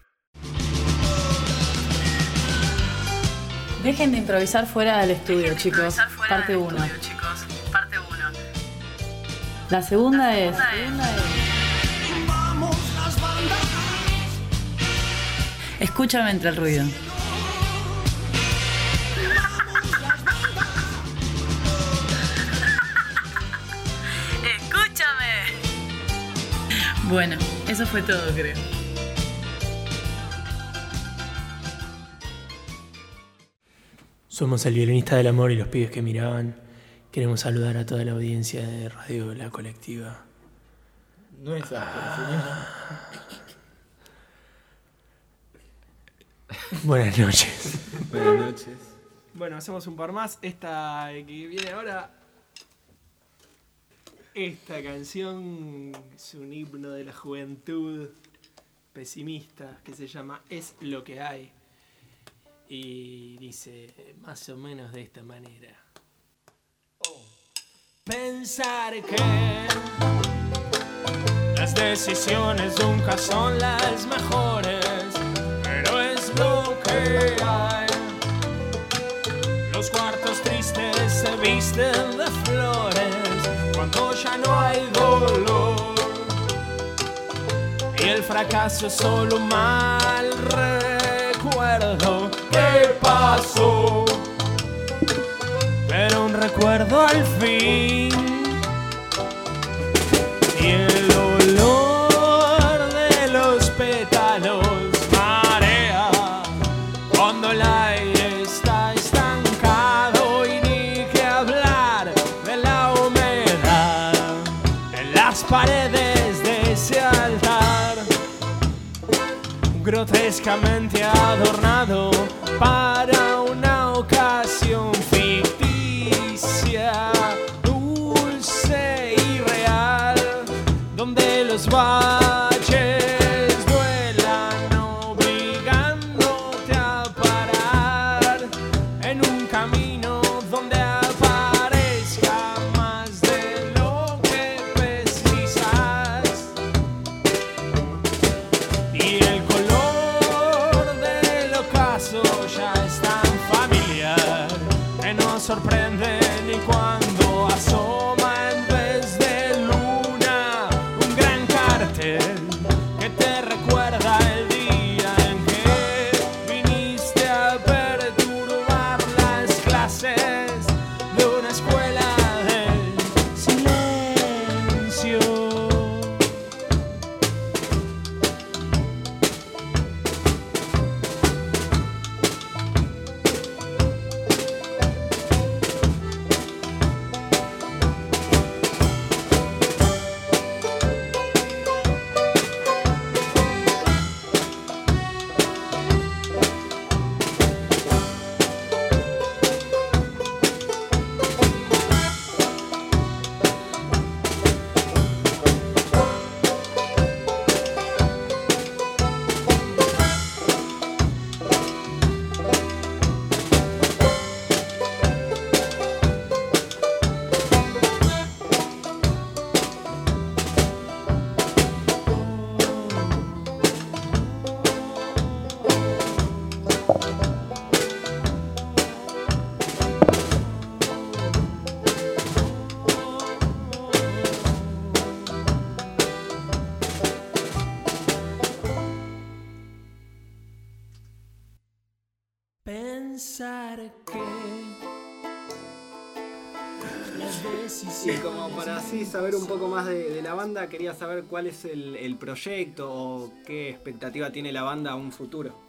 Dejen de improvisar fuera del estudio, chicos. Parte uno. La segunda es. Escúchame entre el ruido. Escúchame. Bueno, eso fue todo, creo. Somos el violinista del amor y los pibes que miraban. Queremos saludar a toda la audiencia de Radio La Colectiva. No es áspero, señor. Buenas noches. Buenas noches. Bueno, hacemos un par más. Esta que viene ahora. Esta canción es un himno de la juventud pesimista que se llama Es lo que hay. Y dice más o menos de esta manera. Pensar que las decisiones nunca son las mejores, pero es lo que hay. Los cuartos tristes se visten de flores cuando ya no hay dolor. Y el fracaso es solo un mal recuerdo que pasó. Pero un recuerdo al fin. Y el olor de los pétalos marea cuando el aire está estancado. Y ni que hablar de la humedad en las paredes de ese altar, grotescamente adornado para una ocasión ficticia, dulce y real, donde los baches duelan obligándote a parar en un camino donde aparezca más de lo que precisas. Y el color del ocaso Pensar que las Y decisiones... como para así saber un poco más de, de la banda, quería saber cuál es el, el proyecto o qué expectativa tiene la banda a un futuro.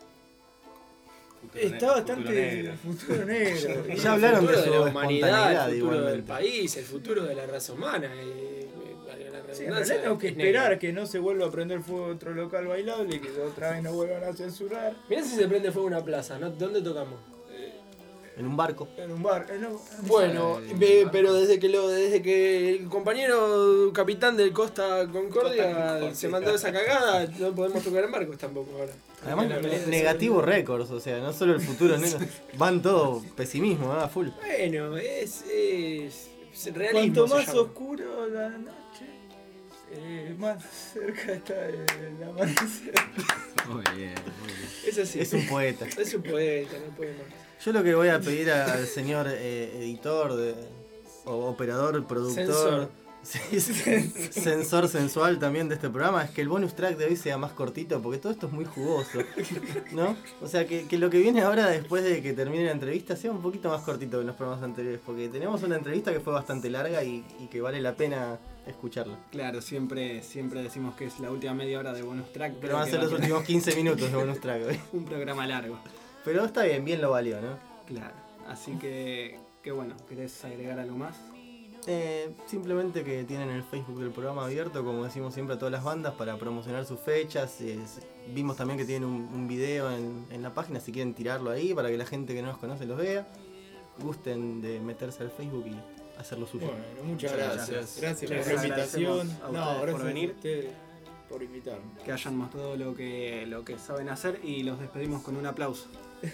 Está bastante futuro negro. Ya hablaron de el futuro su de la humanidad, espontaneidad, el futuro del igualmente. país, el futuro de la raza humana. eh, eh, valga la Sí, en redundancia, realidad tenemos que es esperar negro. que no se vuelva a prender fuego otro local bailable y que otra vez no vuelvan a censurar. Mirá si se prende fuego una plaza, ¿no? ¿Dónde tocamos? En un barco. En un bar. eh, no, Bueno, ve- pero desde que lo, desde que el compañero capitán del Costa Concordia se mandó esa cagada, no podemos tocar en barcos tampoco ahora. Además, La pelea de negativo récords, o sea, no solo el futuro negro, van todo pesimismo, ¿eh? Full. Bueno, es, es, es realismo. Cuanto se más llama. oscuro la noche, eh, más cerca está el amanecer. Muy bien, muy bien. Es así. Es un poeta. Es un poeta, no puede más. Yo lo que voy a pedir a- al señor eh, editor, de, o operador, productor, Sensor. sí, sensor sensual también de este programa, es que el bonus track de hoy sea más cortito, porque todo esto es muy jugoso, ¿no? O sea, que, que lo que viene ahora después de que termine la entrevista sea un poquito más cortito que en los programas anteriores, porque tenemos una entrevista que fue bastante larga y, y que vale la pena escucharla. Claro, siempre, siempre decimos que es la última media hora de bonus track. Pero van a que ser va los a tener últimos quince minutos de bonus track hoy. un programa largo. Pero está bien, bien lo valió, ¿no? Claro, así que, que bueno, ¿querés agregar algo más? Eh, simplemente que tienen el Facebook del programa abierto, como decimos siempre a todas las bandas, para promocionar sus fechas. Eh, vimos también que tienen un, un video en, en la página, si quieren tirarlo ahí para que la gente que no los conoce los vea. Gusten de meterse al Facebook y hacer lo suyo. Bueno, muchas gracias. Gracias Les por la invitación. agradecemos a No, ustedes gracias por venir. a ustedes por invitarme. Que hayan mostrado lo que, lo que saben hacer y los despedimos con un aplauso.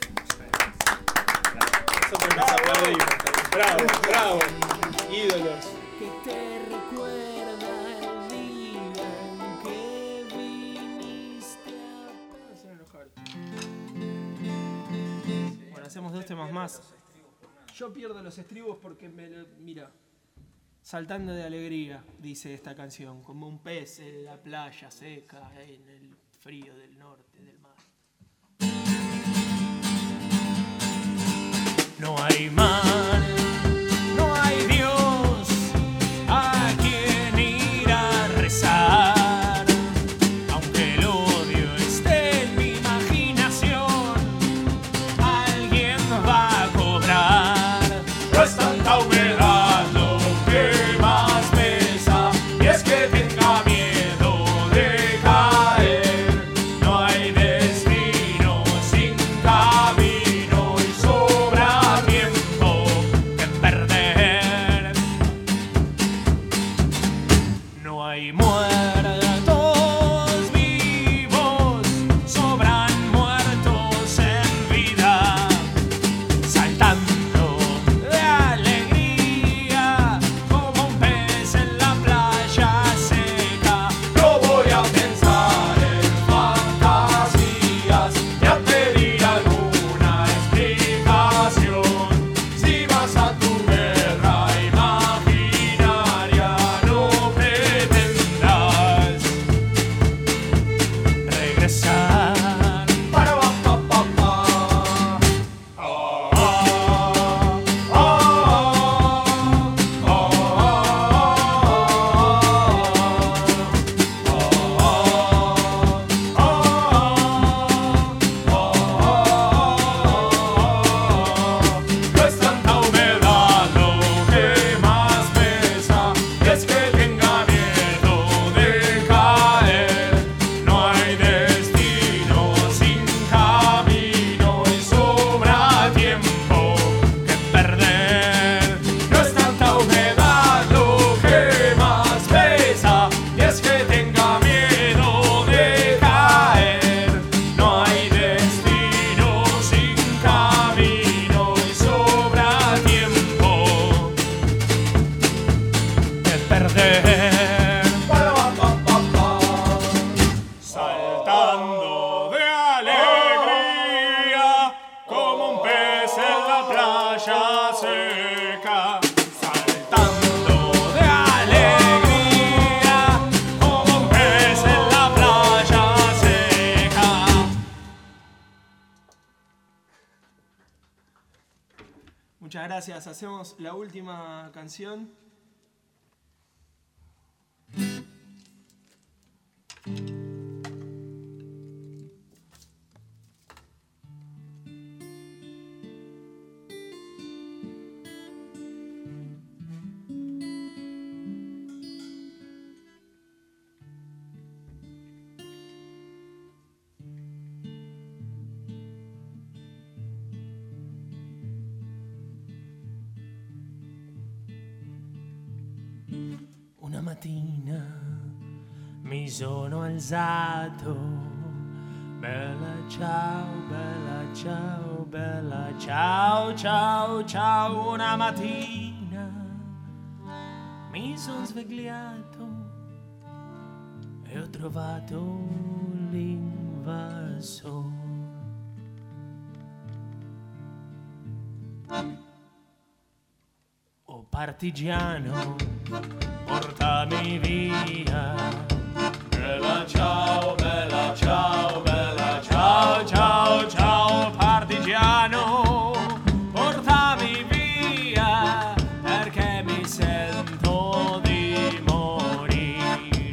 Nosotros nos aplaudimos. Bravo, bravo. Ídolos. Que te recuerda el día en que viniste Bueno, hacemos dos temas más. Yo pierdo los estribos porque me lo... Mira. Saltando de alegría, dice esta canción, como un pez en la playa seca, en el frío del norte del mar. No hay mal, no hay Dios a quien ir a rezar. Aunque el odio esté en mi imaginación, alguien va a cobrar. No es tanta humedad lo que más pesa, y es que tenga miedo de caer. No hay de Muchas gracias. Hacemos la última canción. Una mattina mi sono alzato, bella ciao, bella ciao, bella ciao, ciao, ciao. Una mattina mi sono svegliato e ho trovato l'invasore. Oh partigiano, portami via. Bella ciao, bella ciao, bella ciao, ciao, ciao, partigiano, portami via, perché mi sento di morire.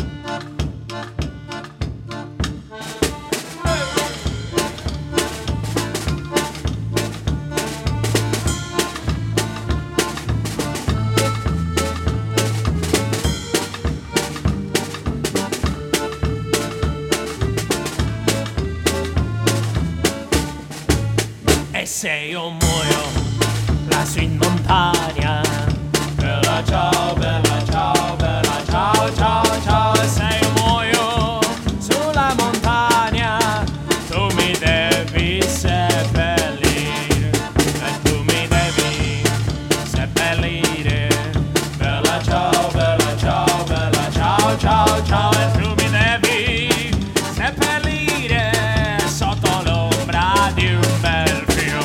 E se io muoio lassù in montagna, bella ciao, bella ciao, bella ciao, ciao, ciao. E se io muoio sulla montagna, tu mi devi seppellire, e tu mi devi seppellire. Bella ciao, bella ciao, bella ciao, ciao, ciao. E tu mi devi seppellire sotto l'ombra di un bel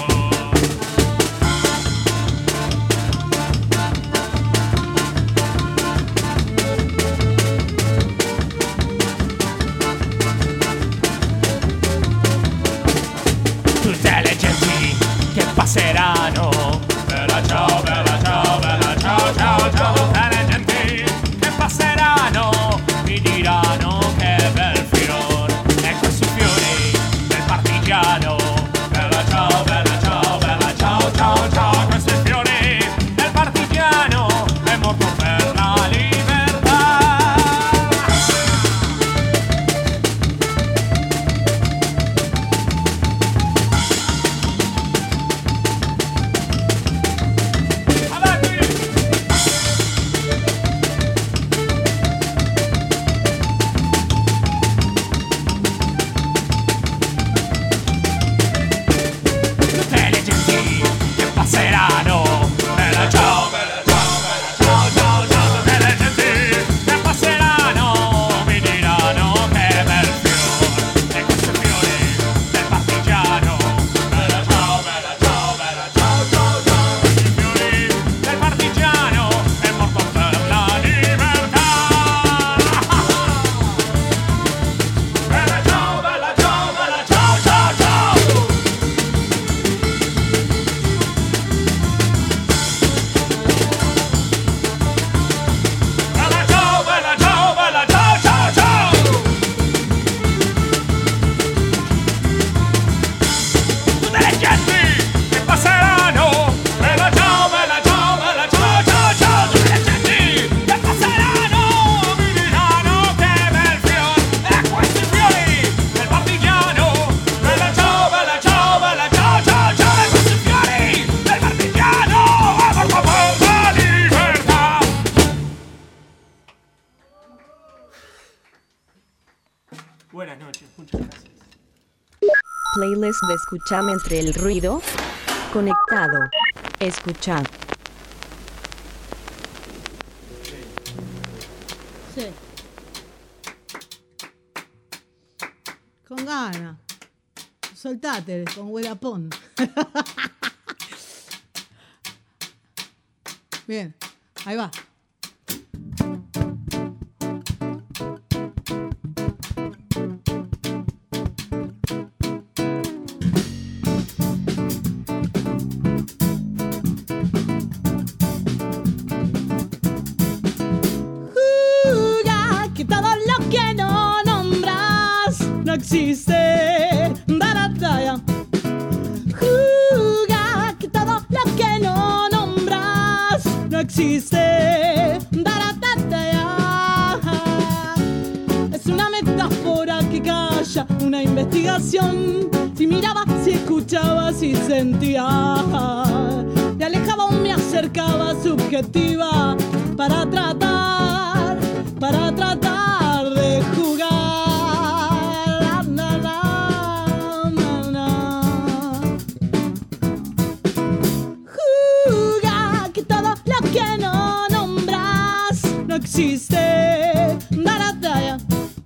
passeranno. Bella ciao, bella ciao, bella ciao, ciao, ciao. Tutte le genti che passeranno mi diranno che bel fior. E questi fiori del partigiano. Bella ciao, bella ciao, bella ciao, ciao, ciao. Questi fiori del partigiano è morto per la libertà. Buenas noches, muchas gracias. Playlist de Escuchame entre el ruido. Conectado. Escucha. Sí. Con ganas. Soltate con Huelapón. Bien, ahí va. existe. Darataya. Juga que todo lo que no nombras no existe. Darataya. Es una metáfora que calla una investigación. Si miraba, si escuchaba, si sentía. Me alejaba o me acercaba subjetiva para tratar, para tratar de jugar. Na, na, na, na. Juga que todo lo que no nombras no existe. Darataya.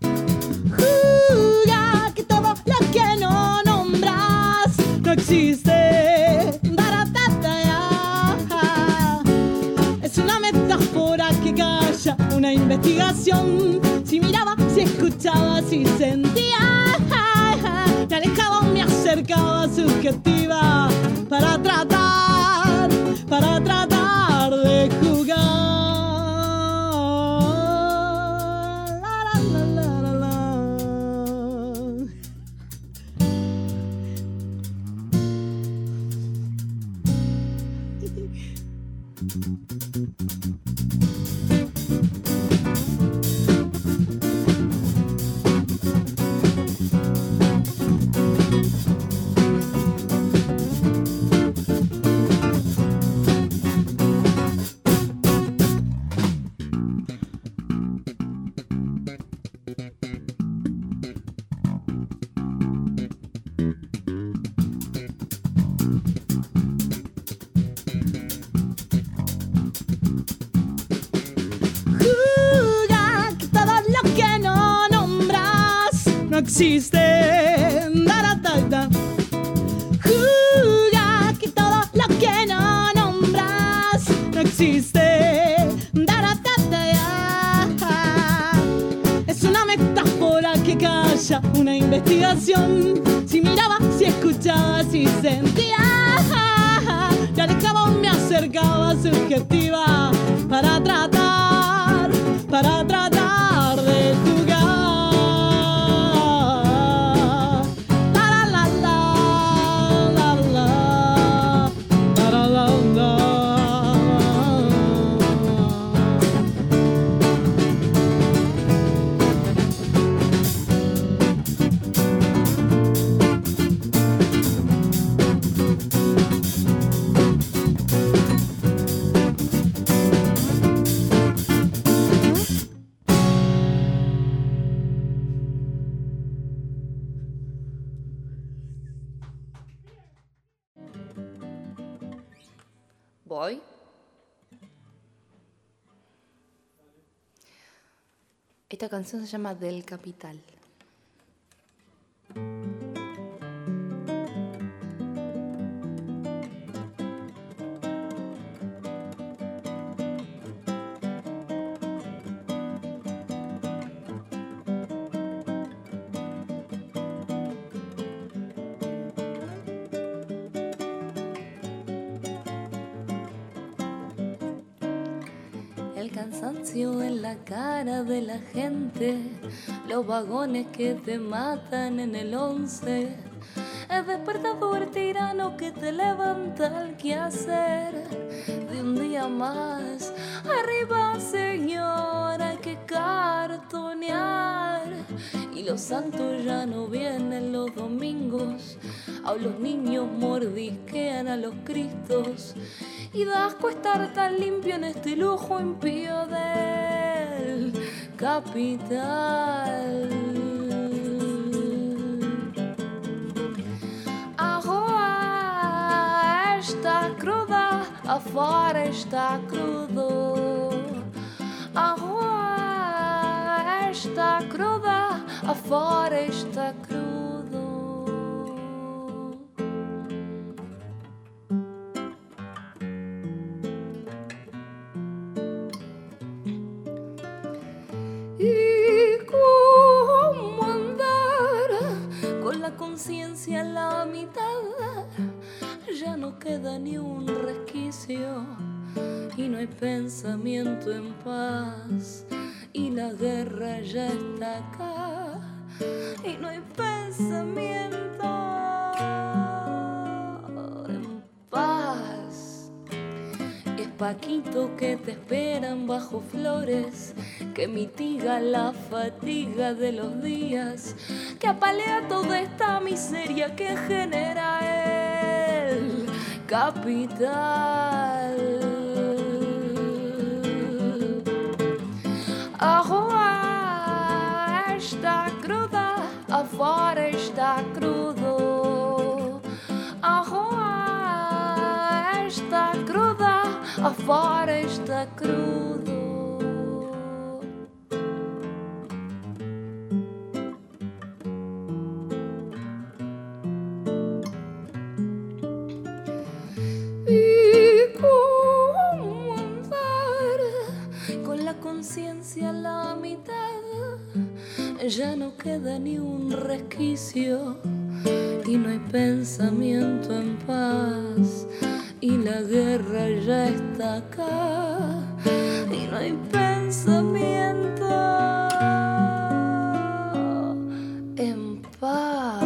Juga que todo lo que no nombras no existe. Es una metáfora que calla una investigación. Si miraba, si escuchaba, si sentía. Me alejaba o me acercaba subjetiva para tratar, para tratar de jugar. La, la, la, la, la, la. Juga que todo lo que no nombras no existe. Darataya. Juga que todo lo que no nombras no existe. Darataya. Es una metáfora que calla una investigación. Si miraba, si escuchaba, si sentía. Me alejaba o me acercaba subjetiva para tratar, para tratar de jugar. La la la la la la la la la. ¿Voy? Esta canción se llama Del Capital. El cansancio en la cara de la gente, los vagones que te matan en el once, el despertador tirano que te levanta al quehacer de un día más. Arriba, señor, hay que cartonear. Y los santos ya no vienen los domingos, a los niños mordisquean a los cristos. Y da asco estar tan limpio en este lujo impío del capital. Agora está cruda, afuera está crudo. Agora está cruda, afuera está crudo. ¿Y cómo andar con la conciencia en la mitad? Ya no queda ni un resquicio y no hay pensamiento en paz, y la guerra ya está acá. y no hay pensamiento en paz. Es Paquito que te esperan bajo flores, que mitiga la fatiga de los días, que apalea toda esta miseria que genera el capital. Agora está cruda, afora está crudo. Agora está cruda, afora está crudo. Y cómo andar con la conciencia a la mitad, ya no queda ni un resquicio y no hay pensamiento en paz, y la guerra ya está acá y no hay pensamiento en paz.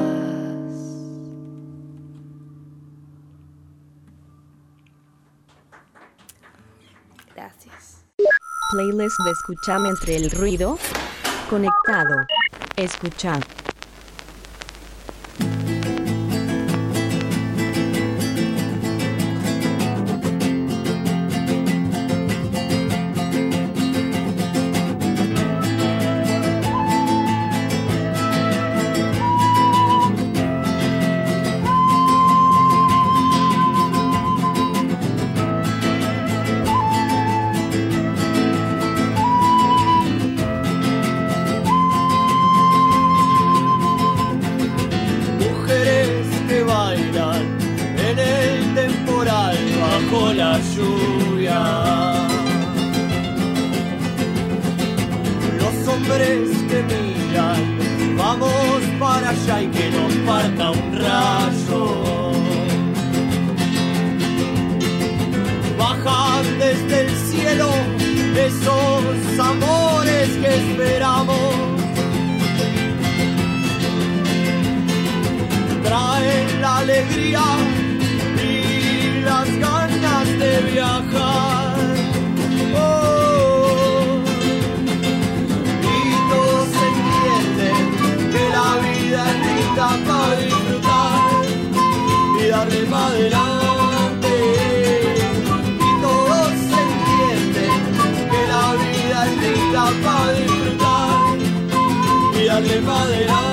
Gracias. Playlist de Escuchame entre el ruido. Conectado. Escucha. Bajo la lluvia, los hombres que miran, vamos para allá y que nos parta un rayo. Bajan desde el cielo esos amores que esperamos, traen la alegría y las ganas de viajar. Oh, y todos entienden que la vida es linda para disfrutar y darle para adelante. Y todos entienden que la vida es linda para disfrutar y darle para adelante.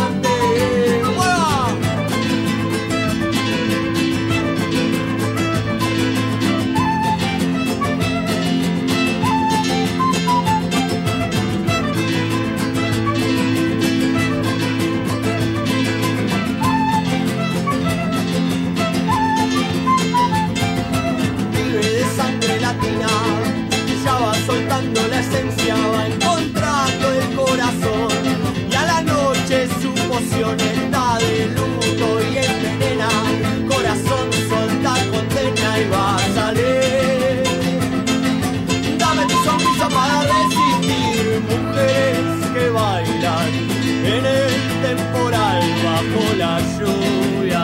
Soltando la esencia, va encontrando el corazón, y a la noche su poción está de luto y envenena. Corazón solta condena y va a salir. Dame tu sonrisa para resistir. Mujeres que bailan en el temporal bajo la lluvia,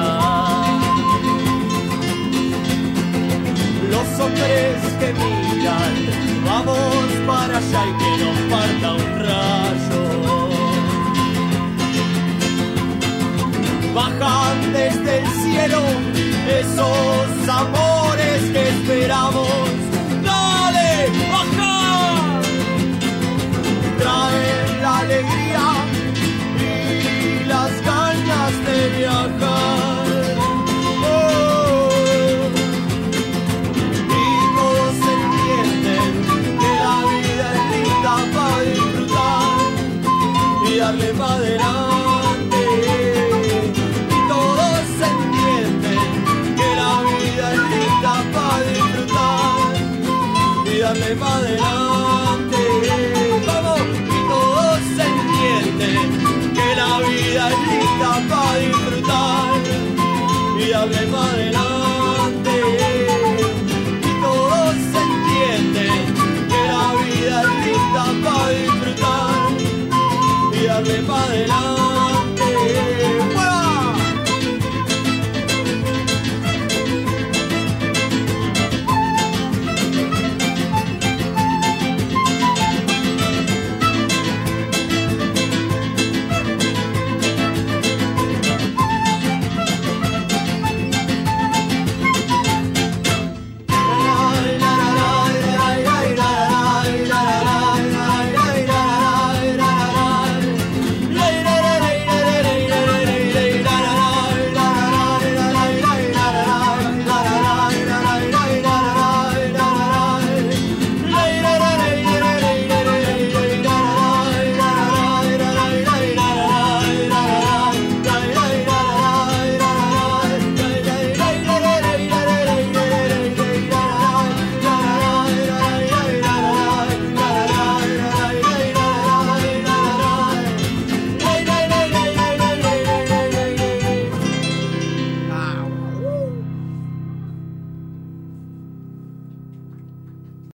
los hombres que miran, vamos para allá y que nos parta un rayo. Bajan desde el cielo esos amores que esperamos,